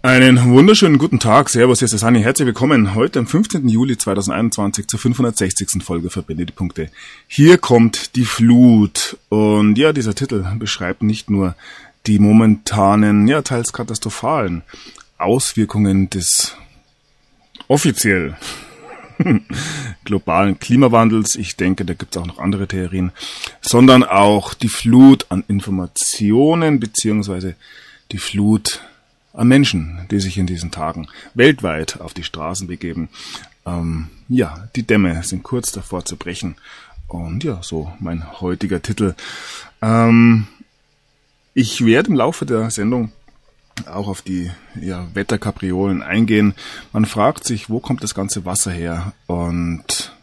Einen wunderschönen guten Tag, servus, hier ist der Sani, herzlich willkommen heute am 15. Juli 2021 zur 560. Folge Verbinde die Punkte. Hier kommt die Flut und ja, dieser Titel beschreibt nicht nur die momentanen, ja teils katastrophalen Auswirkungen des offiziell globalen Klimawandels, ich denke, da gibt es auch noch andere Theorien, sondern auch die Flut an Informationen beziehungsweise die Flut an Menschen, die sich in diesen Tagen weltweit auf die Straßen begeben. Die Dämme sind kurz davor zu brechen. Und ja, so mein heutiger Titel. Ich werde im Laufe der Sendung auch auf die Wetterkapriolen eingehen. Man fragt sich, wo kommt das ganze Wasser her? Und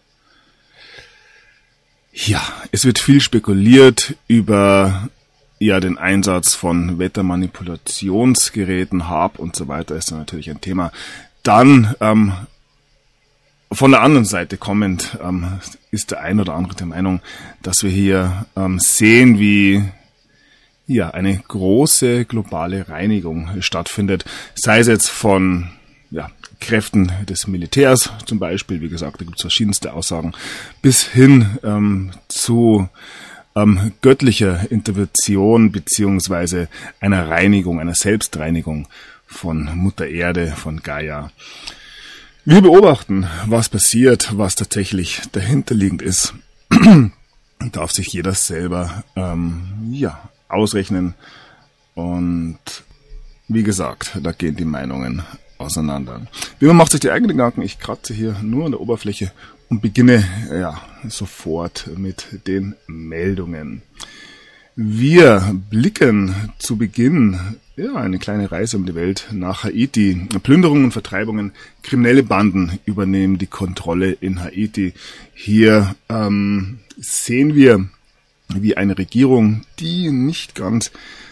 ja, es wird viel spekuliert über den Einsatz von Wettermanipulationsgeräten, HAARP und so weiter ist dann natürlich ein Thema. Dann von der anderen Seite kommend ist der ein oder andere der Meinung, dass wir hier sehen, wie eine große globale Reinigung stattfindet, sei es jetzt von Kräften des Militärs zum Beispiel, wie gesagt, da gibt es verschiedenste Aussagen, bis hin zu göttlicher Intervention beziehungsweise einer Reinigung, einer Selbstreinigung von Mutter Erde, von Gaia. Wir beobachten, was passiert, was tatsächlich dahinterliegend ist. Darf sich jeder selber ausrechnen. Und wie gesagt, da gehen die Meinungen auseinander. Wie man macht sich die eigenen Gedanken? Ich kratze hier nur an der Oberfläche und beginne sofort mit den Meldungen. Wir blicken zu Beginn eine kleine Reise um die Welt nach Haiti. Plünderungen und Vertreibungen, kriminelle Banden übernehmen die Kontrolle in Haiti. Hier sehen wir, wie eine Regierung, die nicht ganz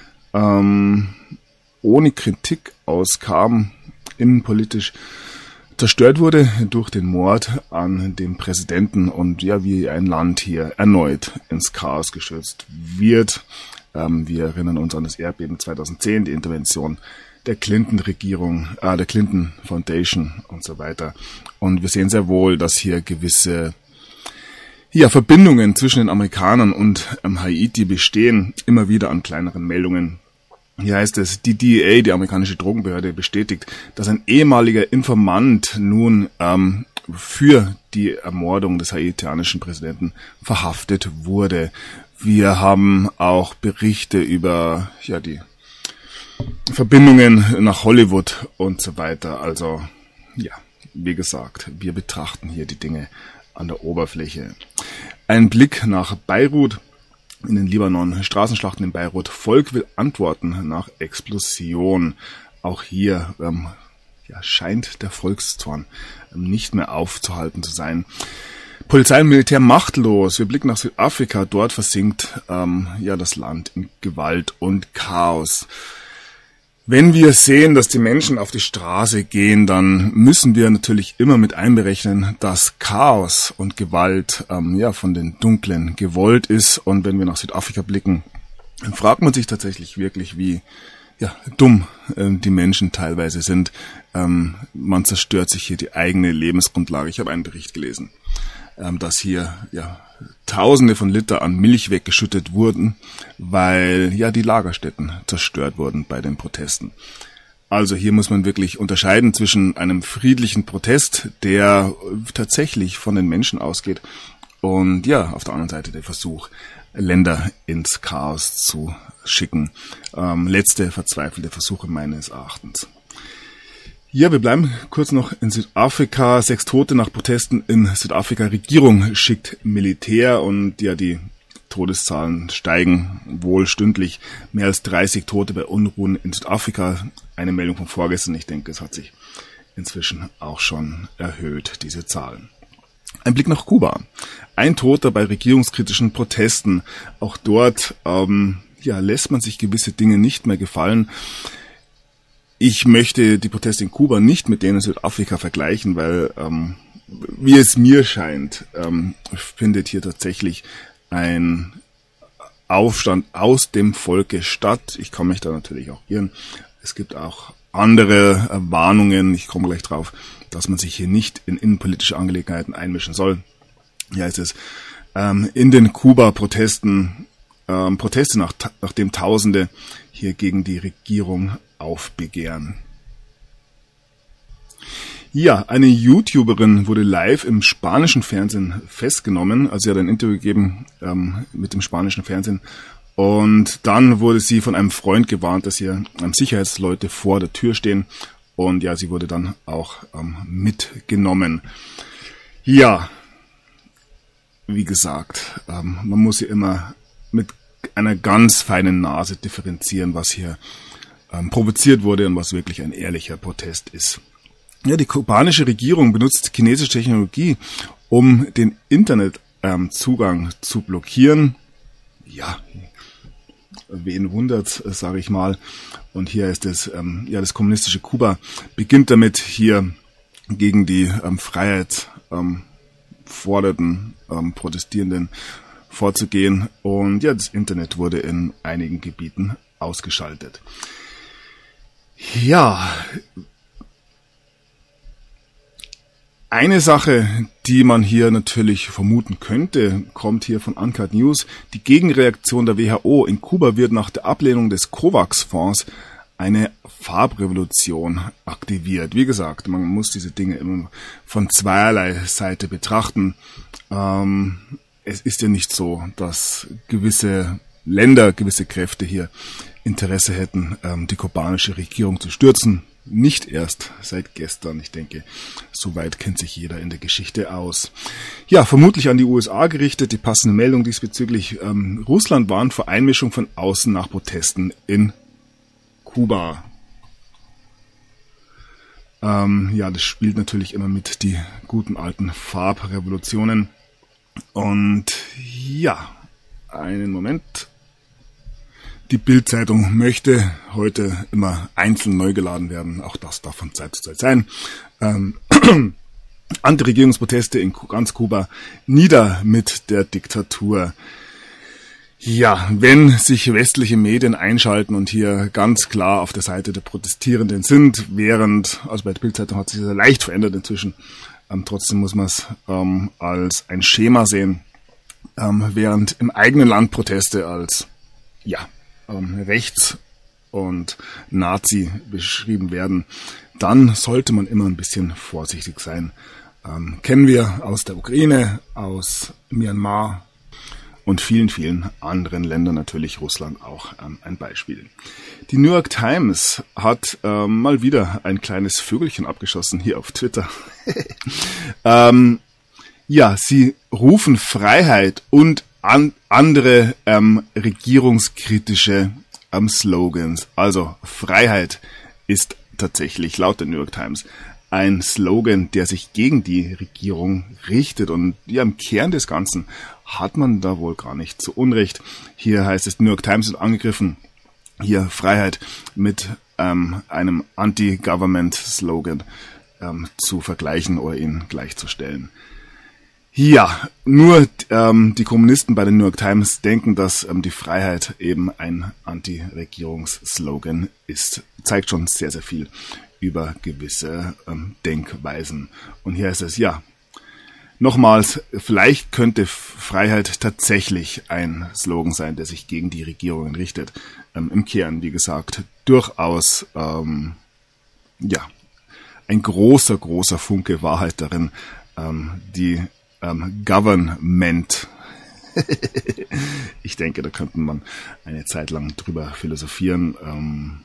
ohne Kritik auskam, innenpolitisch zerstört wurde durch den Mord an dem Präsidenten und wie ein Land hier erneut ins Chaos gestürzt wird. Wir erinnern uns an das Erdbeben 2010, die Intervention der Clinton-Regierung, der Clinton Foundation und so weiter. Und wir sehen sehr wohl, dass hier gewisse Verbindungen zwischen den Amerikanern und Haiti bestehen, immer wieder an kleineren Meldungen. Hier heißt es, die DEA, die amerikanische Drogenbehörde, bestätigt, dass ein ehemaliger Informant nun für die Ermordung des haitianischen Präsidenten verhaftet wurde. Wir haben auch Berichte über die Verbindungen nach Hollywood und so weiter. Also wie gesagt, wir betrachten hier die Dinge an der Oberfläche. Ein Blick nach Beirut. In den Libanon, Straßenschlachten in Beirut, Volk will Antworten nach Explosion. Auch hier scheint der Volkszorn nicht mehr aufzuhalten zu sein. Polizei und Militär machtlos. Wir blicken nach Südafrika. Dort versinkt das Land in Gewalt und Chaos. Wenn wir sehen, dass die Menschen auf die Straße gehen, dann müssen wir natürlich immer mit einberechnen, dass Chaos und Gewalt von den Dunklen gewollt ist. Und wenn wir nach Südafrika blicken, dann fragt man sich tatsächlich wirklich, wie dumm die Menschen teilweise sind. Man zerstört sich hier die eigene Lebensgrundlage. Ich habe einen Bericht gelesen, dass hier Tausende von Liter an Milch weggeschüttet wurden, weil die Lagerstätten zerstört wurden bei den Protesten. Also hier muss man wirklich unterscheiden zwischen einem friedlichen Protest, der tatsächlich von den Menschen ausgeht, und auf der anderen Seite der Versuch, Länder ins Chaos zu schicken. Letzte verzweifelte Versuche meines Erachtens. Wir bleiben kurz noch in Südafrika. 6 Tote nach Protesten in Südafrika. Regierung schickt Militär und die Todeszahlen steigen wohl stündlich. Mehr als 30 Tote bei Unruhen in Südafrika. Eine Meldung von vorgestern. Ich denke, es hat sich inzwischen auch schon erhöht, diese Zahlen. Ein Blick nach Kuba. 1 Toter bei regierungskritischen Protesten. Auch dort lässt man sich gewisse Dinge nicht mehr gefallen. Ich möchte die Proteste in Kuba nicht mit denen in Südafrika vergleichen, weil, wie es mir scheint, findet hier tatsächlich ein Aufstand aus dem Volke statt. Ich kann mich da natürlich auch irren. Es gibt auch andere Warnungen, ich komme gleich drauf, dass man sich hier nicht in innenpolitische Angelegenheiten einmischen soll. Hier heißt es, in den Kuba-Protesten, Proteste nachdem Tausende hier gegen die Regierung aufbegehren. Ja, eine YouTuberin wurde live im spanischen Fernsehen festgenommen. Also sie hat ein Interview gegeben mit dem spanischen Fernsehen. Und dann wurde sie von einem Freund gewarnt, dass hier Sicherheitsleute vor der Tür stehen. Und ja, sie wurde dann auch mitgenommen. Ja, wie gesagt, man muss hier immer mit einer ganz feinen Nase differenzieren, was hier provoziert wurde und was wirklich ein ehrlicher Protest ist. Ja, die kubanische Regierung benutzt chinesische Technologie, um den Internetzugang zu blockieren. Ja, wen wundert's, sage ich mal. Und hier ist es, das kommunistische Kuba beginnt damit, hier gegen die Freiheit fordernden Protestierenden vorzugehen. Und ja, das Internet wurde in einigen Gebieten ausgeschaltet. Ja, eine Sache, die man hier natürlich vermuten könnte, kommt hier von Uncut News. Die Gegenreaktion der WHO in Kuba wird nach der Ablehnung des COVAX-Fonds eine Farbrevolution aktiviert. Wie gesagt, man muss diese Dinge immer von zweierlei Seite betrachten. Es ist ja nicht so, dass gewisse Länder, gewisse Kräfte hier Interesse hätten, die kubanische Regierung zu stürzen. Nicht erst seit gestern. Ich denke, soweit kennt sich jeder in der Geschichte aus. Ja, vermutlich an die USA gerichtet. Die passende Meldung diesbezüglich. Russland warnt vor Einmischung von außen nach Protesten in Kuba. Das spielt natürlich immer mit die guten alten Farbrevolutionen. Und ja, einen Moment. Die Bild-Zeitung möchte heute immer einzeln neu geladen werden. Auch das darf von Zeit zu Zeit sein. Antiregierungsproteste in ganz Kuba. Nieder mit der Diktatur. Ja, wenn sich westliche Medien einschalten und hier ganz klar auf der Seite der Protestierenden sind, also bei der Bild-Zeitung hat sich das leicht verändert inzwischen. Trotzdem muss man es als ein Schema sehen, während im eigenen Land Proteste als rechts und Nazi beschrieben werden, dann sollte man immer ein bisschen vorsichtig sein. Kennen wir aus der Ukraine, aus Myanmar und vielen, vielen anderen Ländern, natürlich Russland auch ein Beispiel. Die New York Times hat mal wieder ein kleines Vögelchen abgeschossen hier auf Twitter. Sie rufen Freiheit und andere regierungskritische Slogans. Also Freiheit ist tatsächlich laut der New York Times ein Slogan, der sich gegen die Regierung richtet. Und ja, im Kern des Ganzen hat man da wohl gar nicht so Unrecht. Hier heißt es, New York Times ist angegriffen, hier Freiheit mit einem Anti-Government-Slogan zu vergleichen oder ihn gleichzustellen. Ja, nur die Kommunisten bei der New York Times denken, dass die Freiheit eben ein Anti-Regierungs-Slogan ist. Zeigt schon sehr, sehr viel über gewisse Denkweisen. Und hier ist es, nochmals, vielleicht könnte Freiheit tatsächlich ein Slogan sein, der sich gegen die Regierungen richtet. Im Kern, wie gesagt, durchaus ein großer, großer Funke Wahrheit darin, die Government. Ich denke, da könnte man eine Zeit lang drüber philosophieren.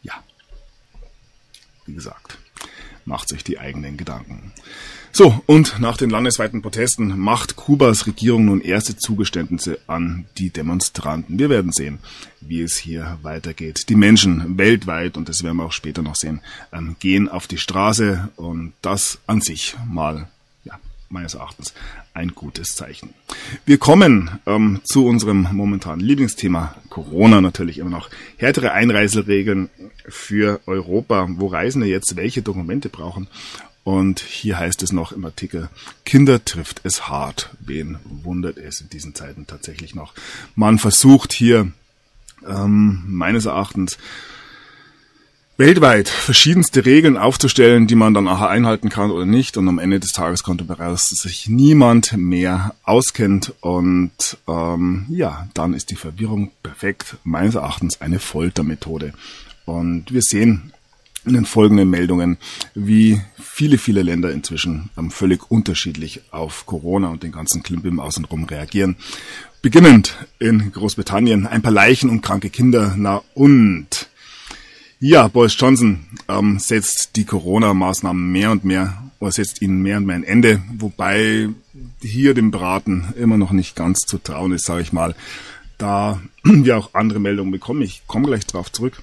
Wie gesagt, macht euch die eigenen Gedanken. So, und nach den landesweiten Protesten macht Kubas Regierung nun erste Zugeständnisse an die Demonstranten. Wir werden sehen, wie es hier weitergeht. Die Menschen weltweit, und das werden wir auch später noch sehen, gehen auf die Straße, und das an sich mal meines Erachtens ein gutes Zeichen. Wir kommen zu unserem momentanen Lieblingsthema, Corona natürlich immer noch. Härtere Einreiseregeln für Europa, wo Reisende jetzt welche Dokumente brauchen. Und hier heißt es noch im Artikel, Kinder trifft es hart. Wen wundert es in diesen Zeiten tatsächlich noch? Man versucht hier meines Erachtens weltweit verschiedenste Regeln aufzustellen, die man dann nachher einhalten kann oder nicht. Und am Ende des Tages kommt dabei raus, dass sich niemand mehr auskennt. Und dann ist die Verwirrung perfekt, meines Erachtens eine Foltermethode. Und wir sehen in den folgenden Meldungen, wie viele Länder inzwischen völlig unterschiedlich auf Corona und den ganzen Klimbim außenrum reagieren. Beginnend in Großbritannien, ein paar Leichen und kranke Kinder, ja, Boris Johnson setzt die Corona-Maßnahmen mehr und mehr ein Ende, wobei hier dem Braten immer noch nicht ganz zu trauen ist, sage ich mal, da wir auch andere Meldungen bekommen. Ich komme gleich drauf zurück.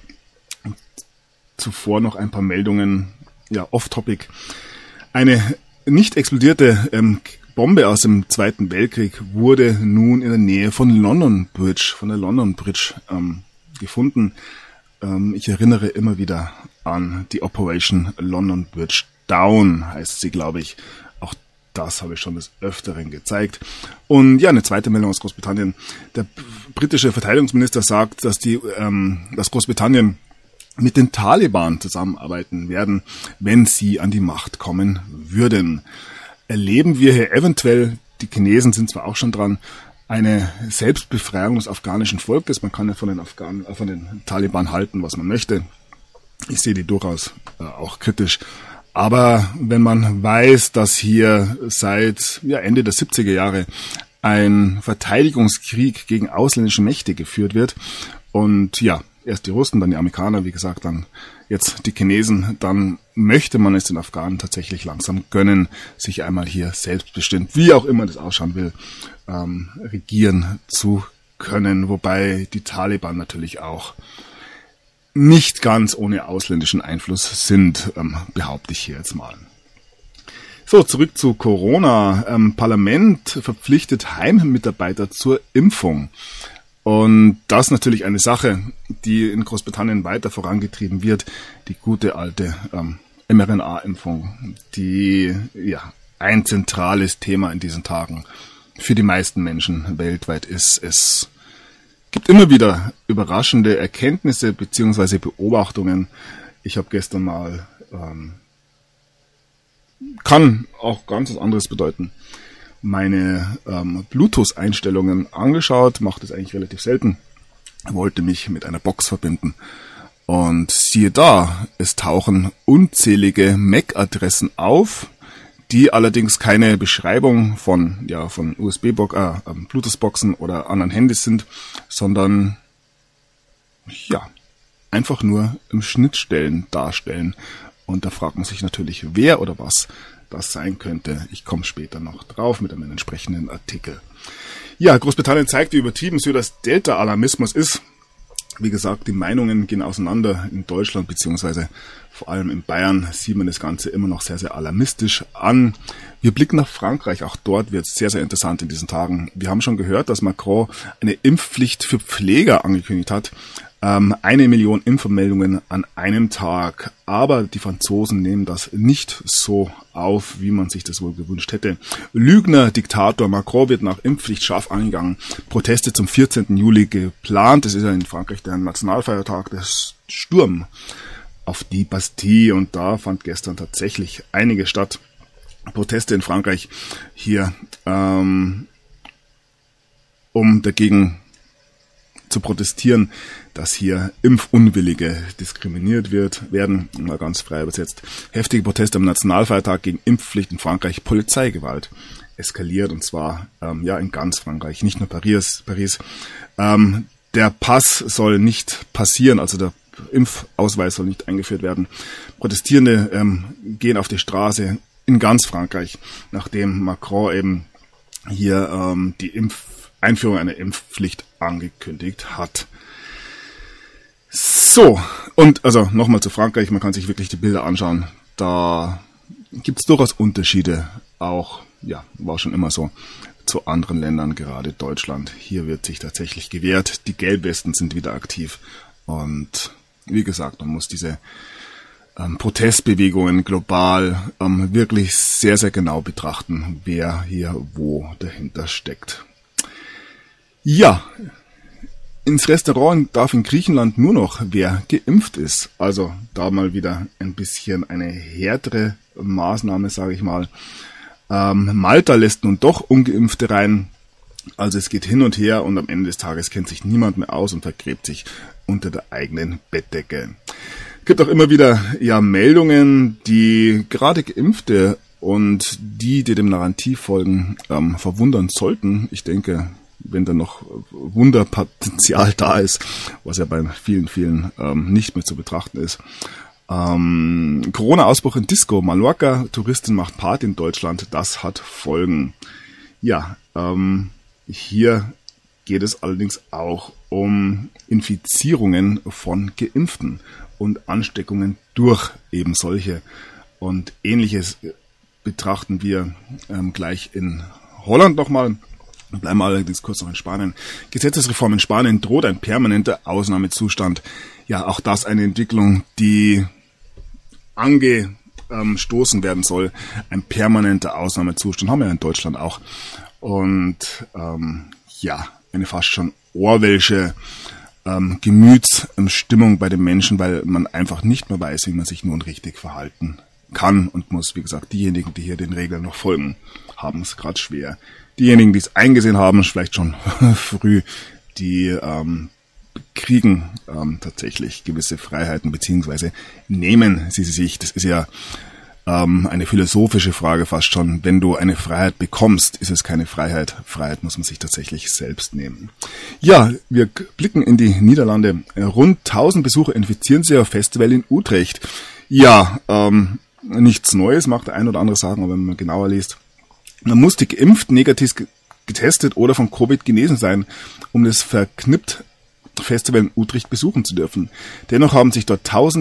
Zuvor noch ein paar Meldungen, off-topic. Eine nicht explodierte Bombe aus dem Zweiten Weltkrieg wurde nun in der Nähe von der London Bridge gefunden. Ich erinnere immer wieder an die Operation London Bridge Down, heißt sie, glaube ich. Auch das habe ich schon des Öfteren gezeigt. Und eine zweite Meldung aus Großbritannien. Der britische Verteidigungsminister sagt, dass Großbritannien mit den Taliban zusammenarbeiten werden, wenn sie an die Macht kommen würden. Erleben wir hier eventuell, die Chinesen sind zwar auch schon dran, eine Selbstbefreiung des afghanischen Volkes. Man kann ja von den Taliban halten, was man möchte. Ich sehe die durchaus auch kritisch. Aber wenn man weiß, dass hier seit Ende der 70er Jahre ein Verteidigungskrieg gegen ausländische Mächte geführt wird und erst die Russen, dann die Amerikaner, wie gesagt, dann jetzt die Chinesen, dann möchte man es den Afghanen tatsächlich langsam gönnen, sich einmal hier selbstbestimmt, wie auch immer das ausschauen will, regieren zu können, wobei die Taliban natürlich auch nicht ganz ohne ausländischen Einfluss sind, behaupte ich hier jetzt mal. So, zurück zu Corona. Parlament verpflichtet Heimmitarbeiter zur Impfung. Und das ist natürlich eine Sache, die in Großbritannien weiter vorangetrieben wird. Die gute alte mRNA-Impfung, die ein zentrales Thema in diesen Tagen für die meisten Menschen weltweit ist. Es gibt immer wieder überraschende Erkenntnisse bzw. Beobachtungen. Ich habe gestern mal, kann auch ganz was anderes bedeuten, meine Bluetooth-Einstellungen angeschaut, mache das eigentlich relativ selten, wollte mich mit einer Box verbinden und siehe da, es tauchen unzählige MAC-Adressen auf, die allerdings keine Beschreibung von Bluetooth-Boxen oder anderen Handys sind, sondern einfach nur im Schnittstellen darstellen. Und da fragt man sich natürlich, wer oder was das sein könnte. Ich komme später noch drauf mit einem entsprechenden Artikel. Ja, Großbritannien zeigt, wie übertrieben so das Delta-Alarmismus ist. Wie gesagt, die Meinungen gehen auseinander. In Deutschland beziehungsweise vor allem in Bayern sieht man das Ganze immer noch sehr, sehr alarmistisch an. Wir blicken nach Frankreich. Auch dort wird es sehr, sehr interessant in diesen Tagen. Wir haben schon gehört, dass Macron eine Impfpflicht für Pfleger angekündigt hat. 1 Million Impfmeldungen an einem Tag. Aber die Franzosen nehmen das nicht so auf, wie man sich das wohl gewünscht hätte. Lügner, Diktator, Macron wird nach Impfpflicht scharf angegangen. Proteste zum 14. Juli geplant. Das ist ja in Frankreich der Nationalfeiertag, der Sturm auf die Bastille. Und da fand gestern tatsächlich einige statt. Proteste in Frankreich hier, um dagegen zu protestieren, dass hier Impfunwillige diskriminiert werden, mal ganz frei übersetzt. Heftige Proteste am Nationalfeiertag gegen Impfpflicht in Frankreich, Polizeigewalt eskaliert und zwar in ganz Frankreich, nicht nur Paris. Der Pass soll nicht passieren, also der Impfausweis soll nicht eingeführt werden. Protestierende gehen auf die Straße in ganz Frankreich, nachdem Macron eben hier die Einführung einer Impfpflicht angekündigt hat. So, und also nochmal zu Frankreich, man kann sich wirklich die Bilder anschauen. Da gibt es durchaus Unterschiede, auch, war schon immer so, zu anderen Ländern, gerade Deutschland. Hier wird sich tatsächlich gewehrt, die Gelbwesten sind wieder aktiv und wie gesagt, man muss diese Protestbewegungen global wirklich sehr, sehr genau betrachten, wer hier wo dahinter steckt. Ja, ins Restaurant darf in Griechenland nur noch, wer geimpft ist. Also da mal wieder ein bisschen eine härtere Maßnahme, sage ich mal. Malta lässt nun doch Ungeimpfte rein. Also es geht hin und her und am Ende des Tages kennt sich niemand mehr aus und vergräbt sich unter der eigenen Bettdecke. Es gibt auch immer wieder Meldungen, die gerade Geimpfte und die dem Narrativ folgen, verwundern sollten. Ich denke, wenn da noch Wunderpotenzial da ist, was ja bei vielen, vielen nicht mehr zu betrachten ist. Corona-Ausbruch in Disco, Mallorca, Touristin macht Party in Deutschland, das hat Folgen. Ja, hier geht es allerdings auch um Infizierungen von Geimpften und Ansteckungen durch eben solche. Und Ähnliches betrachten wir gleich in Holland nochmal. Bleiben wir allerdings kurz noch in Spanien. Gesetzesreform in Spanien droht ein permanenter Ausnahmezustand. Ja, auch das eine Entwicklung, die angestoßen werden soll. Ein permanenter Ausnahmezustand haben wir ja in Deutschland auch. Und eine fast schon orwellsche Gemütsstimmung bei den Menschen, weil man einfach nicht mehr weiß, wie man sich nun richtig verhalten kann und muss. Wie gesagt, diejenigen, die hier den Regeln noch folgen, haben es gerade schwer. Diejenigen, die es eingesehen haben, vielleicht schon früh, die kriegen tatsächlich gewisse Freiheiten, beziehungsweise nehmen sie sich. Das ist ja eine philosophische Frage fast schon. Wenn du eine Freiheit bekommst, ist es keine Freiheit. Freiheit muss man sich tatsächlich selbst nehmen. Ja, wir blicken in die Niederlande. Rund 1000 Besucher infizieren sich auf Festival in Utrecht. Ja, nichts Neues, mag der ein oder andere sagen, aber wenn man genauer liest. Man musste geimpft, negativ getestet oder von Covid genesen sein, um das verknippt Festival in Utrecht besuchen zu dürfen. Dennoch haben sich dort fast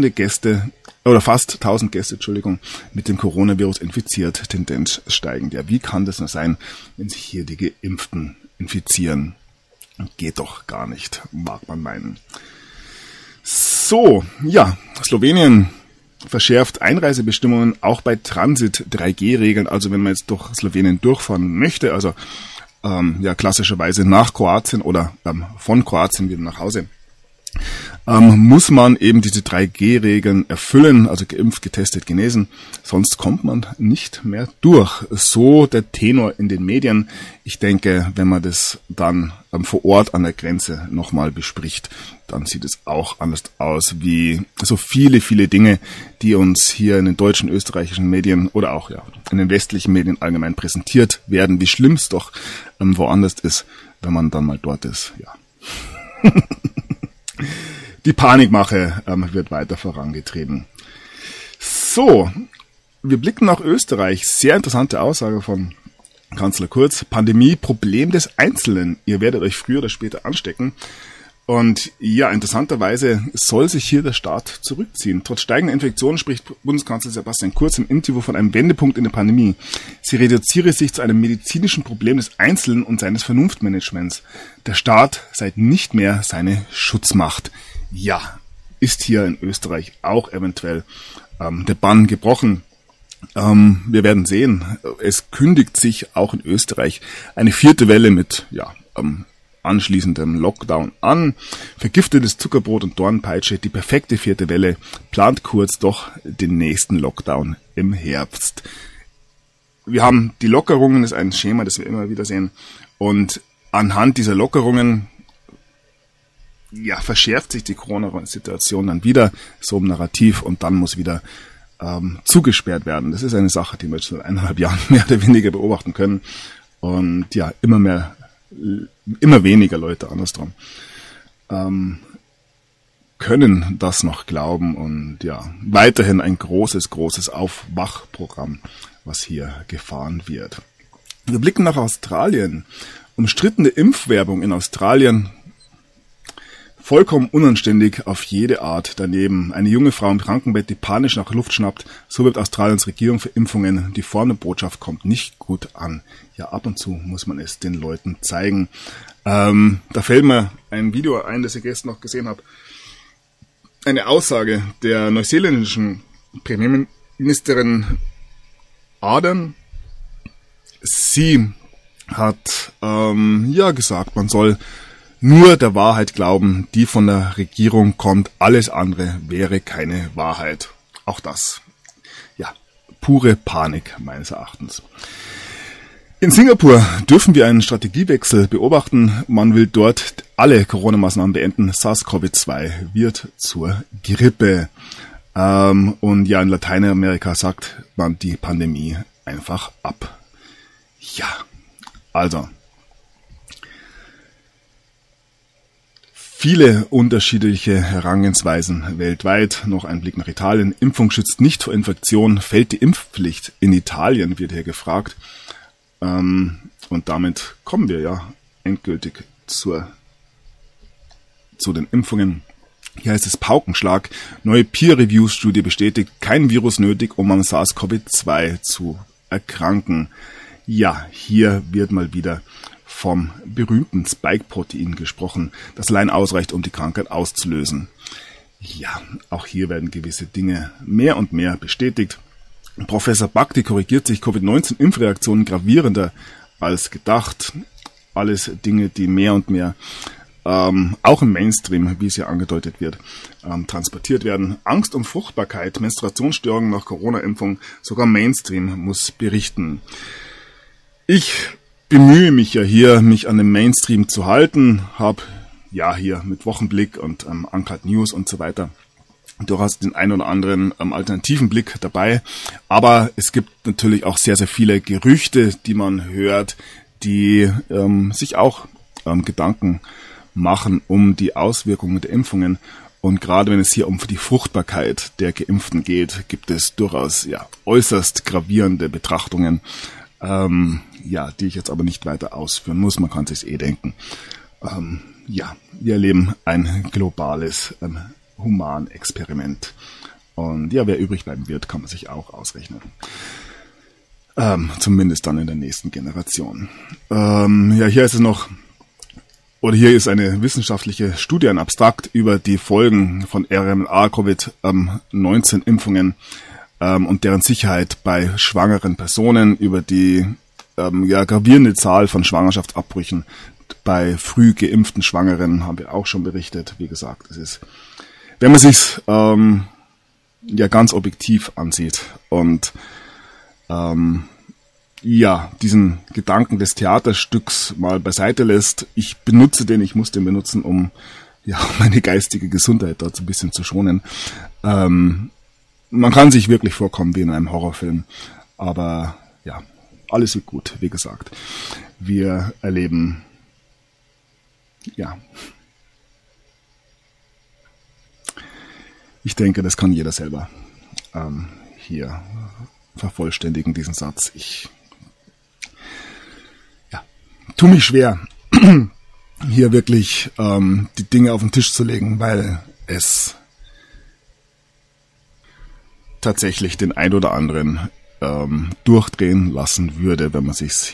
1000 Gäste, mit dem Coronavirus infiziert, Tendenz steigend. Ja, wie kann das nur sein, wenn sich hier die Geimpften infizieren? Geht doch gar nicht, mag man meinen. So, ja, Slowenien verschärft Einreisebestimmungen auch bei Transit 3G-Regeln. Also wenn man jetzt durch Slowenien durchfahren möchte, also klassischerweise nach Kroatien oder von Kroatien wieder nach Hause, muss man eben diese 3G-Regeln erfüllen, also geimpft, getestet, genesen, sonst kommt man nicht mehr durch. So der Tenor in den Medien. Ich denke, wenn man das dann vor Ort an der Grenze nochmal bespricht, dann sieht es auch anders aus wie so viele, viele Dinge, die uns hier in den deutschen, österreichischen Medien oder auch in den westlichen Medien allgemein präsentiert werden, wie schlimm es doch woanders ist, wenn man dann mal dort ist. Ja. Die Panikmache wird weiter vorangetrieben. So, wir blicken nach Österreich. Sehr interessante Aussage von Kanzler Kurz. Pandemie, Problem des Einzelnen. Ihr werdet euch früher oder später anstecken. Und ja, interessanterweise soll sich hier der Staat zurückziehen. Trotz steigender Infektionen spricht Bundeskanzler Sebastian Kurz im Interview von einem Wendepunkt in der Pandemie. Sie reduziere sich zu einem medizinischen Problem des Einzelnen und seines Vernunftmanagements. Der Staat sei nicht mehr seine Schutzmacht. Ja, ist hier in Österreich auch eventuell der Bann gebrochen. Wir werden sehen. Es kündigt sich auch in Österreich eine 4. Welle mit anschließendem Lockdown an. Vergiftetes Zuckerbrot und Dornpeitsche, die perfekte 4. Welle, plant Kurz doch den nächsten Lockdown im Herbst. Wir haben die Lockerungen, das ist ein Schema, das wir immer wieder sehen. Und anhand dieser Lockerungen verschärft sich die Corona-Situation dann wieder so im Narrativ und dann muss wieder zugesperrt werden. Das ist eine Sache, die wir jetzt seit 1,5 Jahren mehr oder weniger beobachten können. Und immer weniger Leute andersrum können das noch glauben und weiterhin ein großes Aufwachprogramm, was hier gefahren wird. Wir blicken nach Australien. Umstrittene Impfwerbung in Australien, vollkommen unanständig auf jede Art daneben. Eine junge Frau im Krankenbett, die panisch nach Luft schnappt. So wirbt Australiens Regierung für Impfungen. Die vorne Botschaft kommt nicht gut an. Ja, ab und zu muss man es den Leuten zeigen. Da fällt mir ein Video ein, das ich gestern noch gesehen habe. Eine Aussage der neuseeländischen Premierministerin Ardern. Sie hat gesagt, man soll nur der Wahrheit glauben, die von der Regierung kommt. Alles andere wäre keine Wahrheit. Auch das, ja, pure Panik meines Erachtens. In Singapur dürfen wir einen Strategiewechsel beobachten. Man will dort alle Corona-Maßnahmen beenden. SARS-CoV-2 wird zur Grippe. Und ja, in Lateinamerika sagt man die Pandemie einfach ab. Ja, also viele unterschiedliche Herangehensweisen weltweit. Noch ein Blick nach Italien. Impfung schützt nicht vor Infektion. Fällt die Impfpflicht in Italien, wird hier gefragt. Und damit kommen wir ja endgültig zu den Impfungen. Hier heißt es Paukenschlag. Neue Peer-Review-Studie bestätigt, kein Virus nötig, um an SARS-CoV-2 zu erkranken. Ja, hier wird mal wieder vom berühmten Spike-Protein gesprochen, das allein ausreicht, um die Krankheit auszulösen. Ja, auch hier werden gewisse Dinge mehr und mehr bestätigt. Professor Bhakdi korrigiert sich, Covid-19-Impfreaktionen gravierender als gedacht. Alles Dinge, die mehr und mehr auch im Mainstream, wie es ja angedeutet wird, transportiert werden. Angst um Fruchtbarkeit, Menstruationsstörungen nach Corona-Impfung, sogar Mainstream muss berichten. Ich bemühe mich ja hier, mich an den Mainstream zu halten, habe ja hier mit Wochenblick und Uncut News und so weiter durchaus den ein oder anderen alternativen Blick dabei. Aber es gibt natürlich auch sehr, sehr viele Gerüchte, die man hört, die sich auch Gedanken machen um die Auswirkungen der Impfungen. Und gerade wenn es hier um die Fruchtbarkeit der Geimpften geht, gibt es durchaus ja äußerst gravierende Betrachtungen, die ich jetzt aber nicht weiter ausführen muss. Man kann sich's denken. Wir erleben ein globales Humanexperiment. Und ja, wer übrig bleiben wird, kann man sich auch ausrechnen. Zumindest dann in der nächsten Generation. Hier ist es noch, oder hier ist eine wissenschaftliche Studie, ein Abstrakt über die Folgen von RNA-Covid-19-Impfungen und deren Sicherheit bei schwangeren Personen, über die gravierende Zahl von Schwangerschaftsabbrüchen bei früh geimpften Schwangeren haben wir auch schon berichtet. Wie gesagt, es ist, wenn man sich's ganz objektiv ansieht und diesen Gedanken des Theaterstücks mal beiseite lässt. Ich muss den benutzen, um meine geistige Gesundheit dort so ein bisschen zu schonen. Man kann sich wirklich vorkommen wie in einem Horrorfilm, aber ja, alles wird gut, wie gesagt. Wir erleben, ich denke, das kann jeder selber hier vervollständigen, diesen Satz. Ich tue mich schwer, hier wirklich die Dinge auf den Tisch zu legen, weil es tatsächlich den ein oder anderen durchdrehen lassen würde, wenn man sich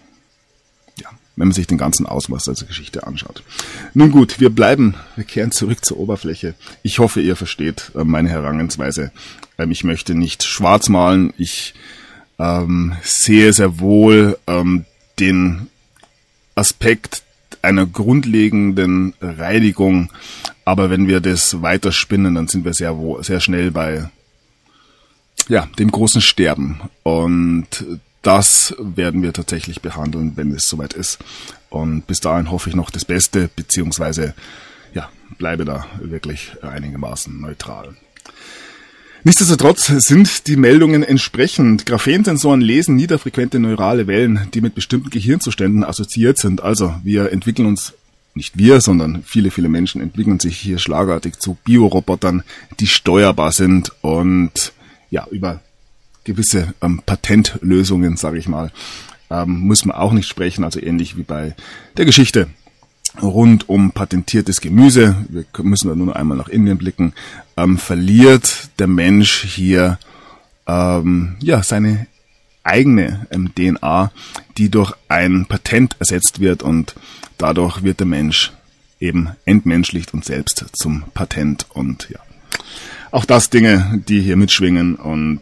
den ganzen Ausmaß dieser Geschichte anschaut. Nun gut, wir kehren zurück zur Oberfläche. Ich hoffe, ihr versteht meine Herangehensweise. Ich möchte nicht schwarz malen. Ich sehe sehr wohl den Aspekt einer grundlegenden Reinigung, aber wenn wir das weiterspinnen, dann sind wir sehr schnell bei dem großen Sterben, und das werden wir tatsächlich behandeln, wenn es soweit ist, und bis dahin hoffe ich noch das Beste, beziehungsweise bleibe da wirklich einigermaßen neutral. Nichtsdestotrotz sind die Meldungen entsprechend. Graphensensoren lesen niederfrequente neurale Wellen, die mit bestimmten Gehirnzuständen assoziiert sind. Also wir entwickeln uns, nicht wir, sondern viele, viele Menschen entwickeln sich hier schlagartig zu Biorobotern, die steuerbar sind und über gewisse Patentlösungen, sage ich mal, muss man auch nicht sprechen. Also ähnlich wie bei der Geschichte rund um patentiertes Gemüse, wir müssen da nur noch einmal nach Indien blicken, verliert der Mensch hier seine eigene DNA, die durch ein Patent ersetzt wird, und dadurch wird der Mensch eben entmenschlicht und selbst zum Patent, und auch das Dinge, die hier mitschwingen, und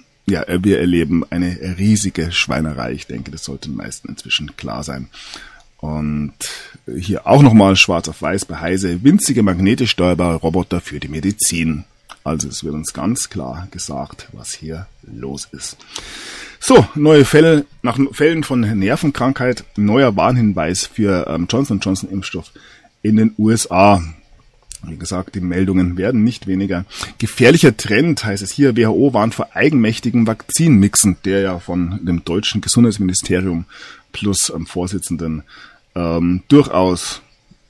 wir erleben eine riesige Schweinerei. Ich denke, das sollte den meisten inzwischen klar sein. Und hier auch nochmal schwarz auf weiß bei Heise, winzige magnetisch steuerbare Roboter für die Medizin. Also es wird uns ganz klar gesagt, was hier los ist. So, neue Fälle, nach Fällen von Nervenkrankheit, neuer Warnhinweis für Johnson & Johnson Impfstoff in den USA. Wie gesagt, die Meldungen werden nicht weniger. Gefährlicher Trend heißt es hier, WHO warnt vor eigenmächtigen Vakzinmixen, der ja von dem deutschen Gesundheitsministerium plus Vorsitzenden durchaus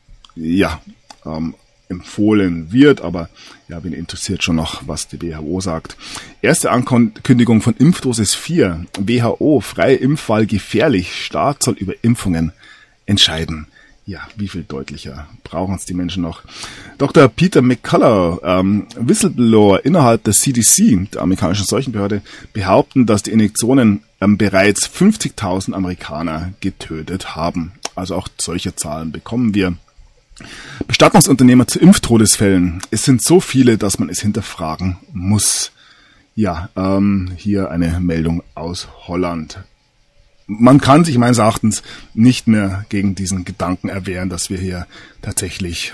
empfohlen wird, aber ja, wen interessiert schon noch, was die WHO sagt. Erste Ankündigung von Impfdosis 4. WHO, freie Impfwahl gefährlich. Staat soll über Impfungen entscheiden. Ja, wie viel deutlicher brauchen es die Menschen noch? Dr. Peter McCullough, Whistleblower innerhalb der CDC, der amerikanischen Seuchenbehörde, behaupten, dass die Injektionen bereits 50.000 Amerikaner getötet haben. Also auch solche Zahlen bekommen wir. Bestattungsunternehmer zu Impftodesfällen. Es sind so viele, dass man es hinterfragen muss. Ja, hier eine Meldung aus Holland. Man kann sich meines Erachtens nicht mehr gegen diesen Gedanken erwehren, dass wir hier tatsächlich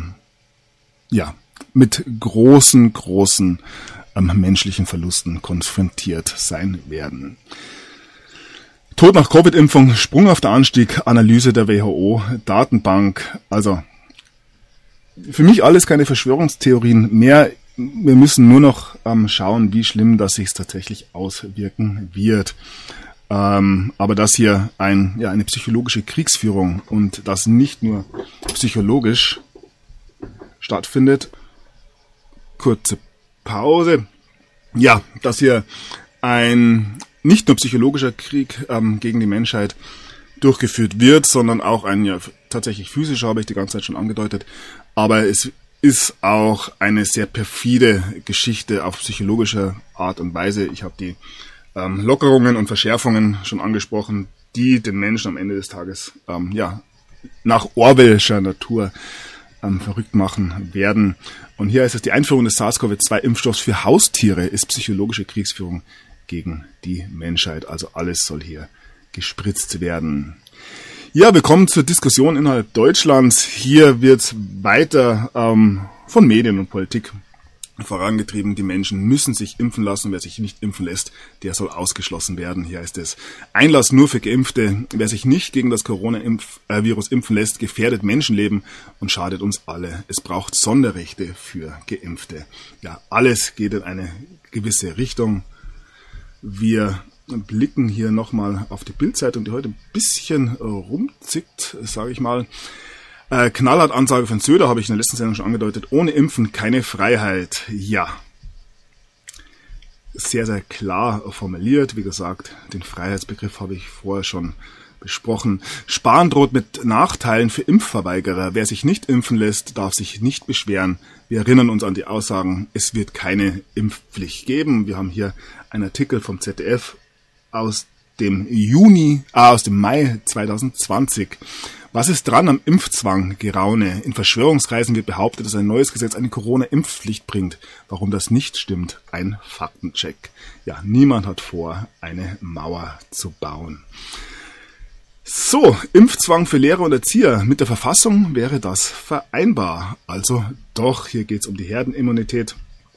mit großen menschlichen Verlusten konfrontiert sein werden. Tod nach Covid-Impfung, sprunghafter Anstieg, Analyse der WHO, Datenbank. Also für mich alles keine Verschwörungstheorien mehr. Wir müssen nur noch schauen, wie schlimm das sich tatsächlich auswirken wird. Aber das hier eine psychologische Kriegsführung und das nicht nur psychologisch stattfindet. Kurze Pause. Ja, dass hier ein nicht nur psychologischer Krieg gegen die Menschheit durchgeführt wird, sondern auch ein tatsächlich physischer, habe ich die ganze Zeit schon angedeutet. Aber es ist auch eine sehr perfide Geschichte auf psychologischer Art und Weise. Ich habe die Lockerungen und Verschärfungen schon angesprochen, die den Menschen am Ende des Tages nach Orwellscher Natur verrückt machen werden. Und hier ist es die Einführung des SARS-CoV-2-Impfstoffs für Haustiere ist psychologische Kriegsführung gegen die Menschheit. Also alles soll hier gespritzt werden. Ja, wir kommen zur Diskussion innerhalb Deutschlands. Hier wird weiter von Medien und Politik vorangetrieben. Die Menschen müssen sich impfen lassen. Wer sich nicht impfen lässt, der soll ausgeschlossen werden. Hier heißt es, Einlass nur für Geimpfte. Wer sich nicht gegen das Corona-Virus impfen lässt, gefährdet Menschenleben und schadet uns alle. Es braucht Sonderrechte für Geimpfte. Ja, alles geht in eine gewisse Richtung. Wir blicken hier nochmal auf die Bild-Zeitung, die heute ein bisschen rumzickt, sage ich mal. Knallhart Ansage von Söder, habe ich in der letzten Sendung schon angedeutet. Ohne Impfen keine Freiheit. Ja. Sehr, sehr klar formuliert. Wie gesagt, den Freiheitsbegriff habe ich vorher schon besprochen. Spahn droht mit Nachteilen für Impfverweigerer. Wer sich nicht impfen lässt, darf sich nicht beschweren. Wir erinnern uns an die Aussagen, es wird keine Impfpflicht geben. Wir haben hier einen Artikel vom ZDF aus dem Mai 2020. Was ist dran am Impfzwang? Geraune. In Verschwörungskreisen wird behauptet, dass ein neues Gesetz eine Corona-Impfpflicht bringt. Warum das nicht stimmt? Ein Faktencheck. Ja, niemand hat vor, eine Mauer zu bauen. So, Impfzwang für Lehrer und Erzieher. Mit der Verfassung wäre das vereinbar. Also doch, hier geht es um die Herdenimmunität.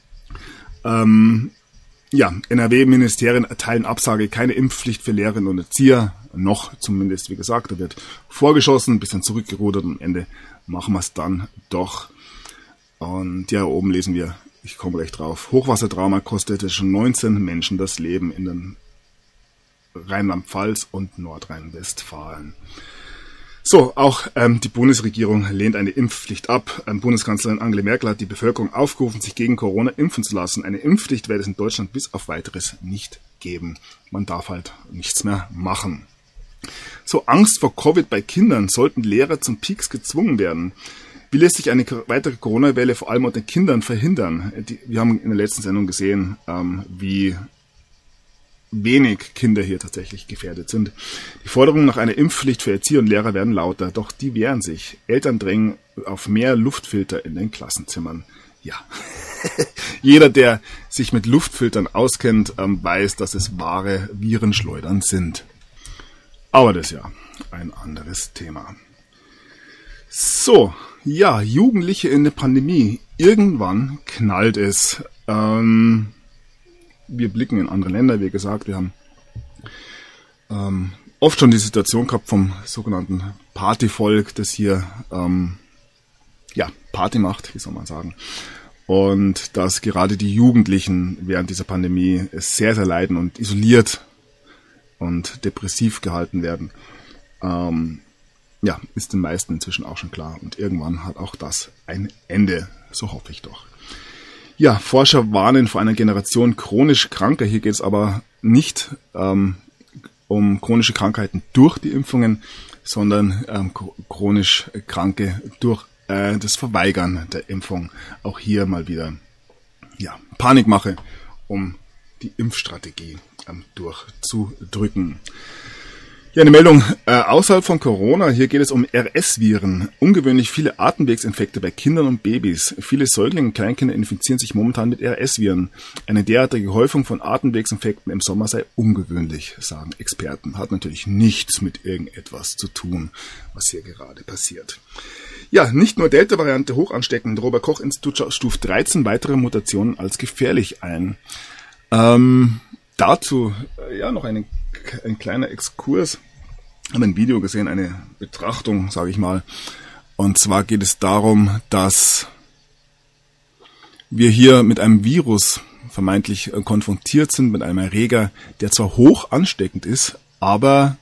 NRW-Ministerien erteilen Absage, keine Impfpflicht für Lehrerinnen und Erzieher. Noch zumindest, wie gesagt, da wird vorgeschossen, ein bisschen zurückgerudert und am Ende machen wir es dann doch. Und ja, oben lesen wir, ich komme gleich drauf, Hochwasserdrama kostete schon 19 Menschen das Leben in den Rheinland-Pfalz und Nordrhein-Westfalen. So, auch die Bundesregierung lehnt eine Impfpflicht ab. Bundeskanzlerin Angela Merkel hat die Bevölkerung aufgerufen, sich gegen Corona impfen zu lassen. Eine Impfpflicht werde es in Deutschland bis auf Weiteres nicht geben. Man darf halt nichts mehr machen. So, Angst vor Covid bei Kindern. Sollten Lehrer zum Peaks gezwungen werden? Wie lässt sich eine weitere Corona-Welle vor allem unter Kindern verhindern? Wir haben in der letzten Sendung gesehen, wie wenig Kinder hier tatsächlich gefährdet sind. Die Forderungen nach einer Impfpflicht für Erzieher und Lehrer werden lauter, doch die wehren sich. Eltern drängen auf mehr Luftfilter in den Klassenzimmern. Ja, jeder, der sich mit Luftfiltern auskennt, weiß, dass es wahre Virenschleudern sind. Aber das ja ein anderes Thema. So, ja, Jugendliche in der Pandemie. Irgendwann knallt es. Wir blicken in andere Länder, wie gesagt, wir haben oft schon die Situation gehabt vom sogenannten Partyvolk, das hier Party macht, wie soll man sagen. Und dass gerade die Jugendlichen während dieser Pandemie sehr, sehr leiden und isoliert und depressiv gehalten werden. Ist den meisten inzwischen auch schon klar. Und irgendwann hat auch das ein Ende, so hoffe ich doch. Ja, Forscher warnen vor einer Generation chronisch Kranker. Hier geht es aber nicht um chronische Krankheiten durch die Impfungen, sondern chronisch Kranke durch das Verweigern der Impfung. Auch hier mal wieder Panikmache, um die Impfstrategie durchzudrücken. Ja, eine Meldung außerhalb von Corona. Hier geht es um RS-Viren. Ungewöhnlich viele Atemwegsinfekte bei Kindern und Babys. Viele Säuglinge und Kleinkinder infizieren sich momentan mit RS-Viren. Eine derartige Häufung von Atemwegsinfekten im Sommer sei ungewöhnlich, sagen Experten. Hat natürlich nichts mit irgendetwas zu tun, was hier gerade passiert. Ja, nicht nur Delta-Variante hoch ansteckend. Robert-Koch-Institut stuft 13 weitere Mutationen als gefährlich ein. Dazu noch ein kleiner Exkurs. Ich habe ein Video gesehen, eine Betrachtung, sage ich mal. Und zwar geht es darum, dass wir hier mit einem Virus vermeintlich konfrontiert sind, mit einem Erreger, der zwar hoch ansteckend ist, aber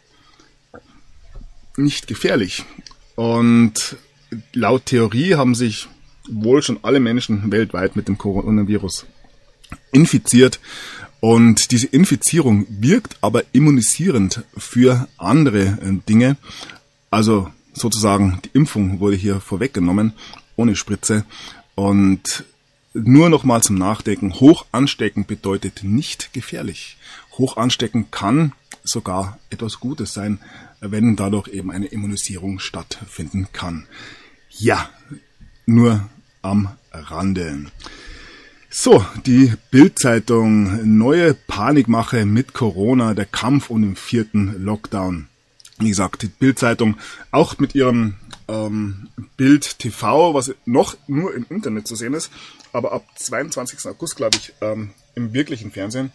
nicht gefährlich. Und laut Theorie haben sich wohl schon alle Menschen weltweit mit dem Coronavirus infiziert. Und diese Infizierung wirkt aber immunisierend für andere Dinge. Also sozusagen die Impfung wurde hier vorweggenommen, ohne Spritze. Und nur noch mal zum Nachdenken, hoch anstecken bedeutet nicht gefährlich. Hoch anstecken kann sogar etwas Gutes sein, wenn dadurch eben eine Immunisierung stattfinden kann. Ja, nur am Rande. So, die Bild-Zeitung, neue Panikmache mit Corona, der Kampf um den 4. Lockdown. Wie gesagt, die Bild-Zeitung auch mit ihrem Bild TV, was noch nur im Internet zu sehen ist, aber ab 22. August, glaube ich, im wirklichen Fernsehen,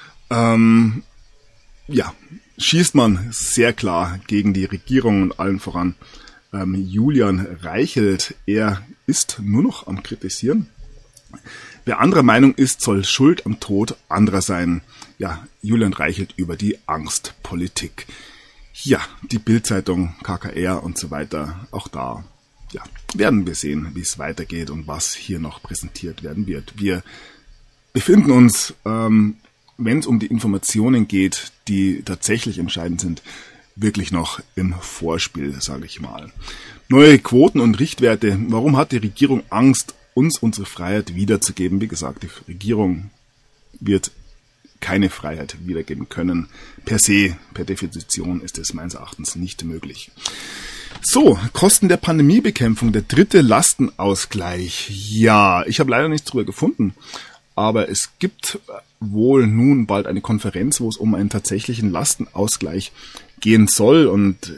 schießt man sehr klar gegen die Regierung und allen voran Julian Reichelt. Er ist nur noch am Kritisieren. Wer anderer Meinung ist, soll schuld am Tod anderer sein. Ja, Julian Reichelt über die Angstpolitik. Ja, die Bild-Zeitung, KKR und so weiter, auch da werden wir sehen, wie es weitergeht und was hier noch präsentiert werden wird. Wir befinden uns, wenn es um die Informationen geht, die tatsächlich entscheidend sind, wirklich noch im Vorspiel, sage ich mal. Neue Quoten und Richtwerte. Warum hat die Regierung Angst, uns unsere Freiheit wiederzugeben? Wie gesagt, die Regierung wird keine Freiheit wiedergeben können. Per se, per Definition ist es meines Erachtens nicht möglich. So, Kosten der Pandemiebekämpfung, der 3. Lastenausgleich. Ja, ich habe leider nichts drüber gefunden, aber es gibt wohl nun bald eine Konferenz, wo es um einen tatsächlichen Lastenausgleich gehen soll. Und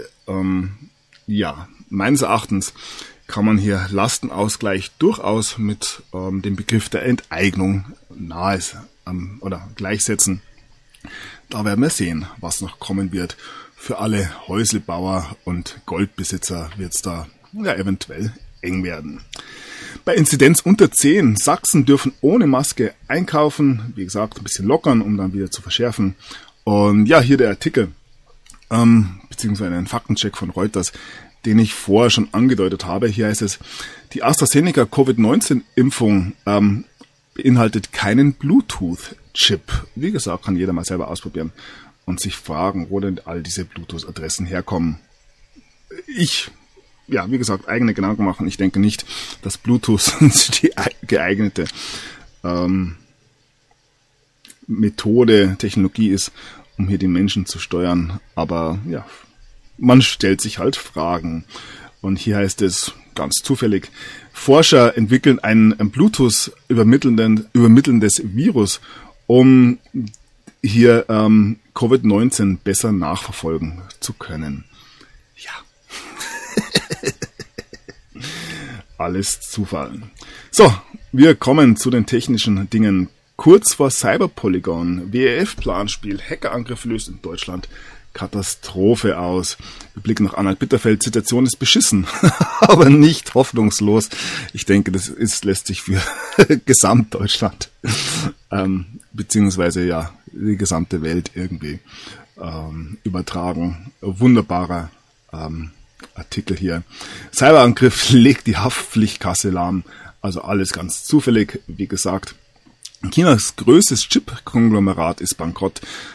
meines Erachtens kann man hier Lastenausgleich durchaus mit dem Begriff der Enteignung gleichsetzen. Da werden wir sehen, was noch kommen wird. Für alle Häuselbauer und Goldbesitzer wird es da eventuell eng werden. Bei Inzidenz unter 10, Sachsen dürfen ohne Maske einkaufen. Wie gesagt, ein bisschen lockern, um dann wieder zu verschärfen. Und ja, hier der Artikel, beziehungsweise ein Faktencheck von Reuters, den ich vorher schon angedeutet habe. Hier heißt es, die AstraZeneca Covid-19-Impfung beinhaltet keinen Bluetooth-Chip. Wie gesagt, kann jeder mal selber ausprobieren und sich fragen, wo denn all diese Bluetooth-Adressen herkommen. Wie gesagt, eigene Gedanken machen. Ich denke nicht, dass Bluetooth die geeignete Methode, Technologie ist, um hier die Menschen zu steuern. Aber man stellt sich halt Fragen. Und hier heißt es ganz zufällig, Forscher entwickeln ein Bluetooth übermittelndes Virus, um hier Covid-19 besser nachverfolgen zu können. Ja. Alles Zufall. So, wir kommen zu den technischen Dingen. Kurz vor Cyberpolygon, WEF-Planspiel, Hackerangriff löst in Deutschland Katastrophe aus. Wir blicken nach Anhalt-Bitterfeld, Situation ist beschissen, aber nicht hoffnungslos. Ich denke, lässt sich für Gesamtdeutschland, beziehungsweise ja, die gesamte Welt irgendwie übertragen. Wunderbarer Artikel hier. Cyberangriff legt die Haftpflichtkasse lahm. Also alles ganz zufällig, wie gesagt. Chinas größtes Chip-Konglomerat ist bankrott.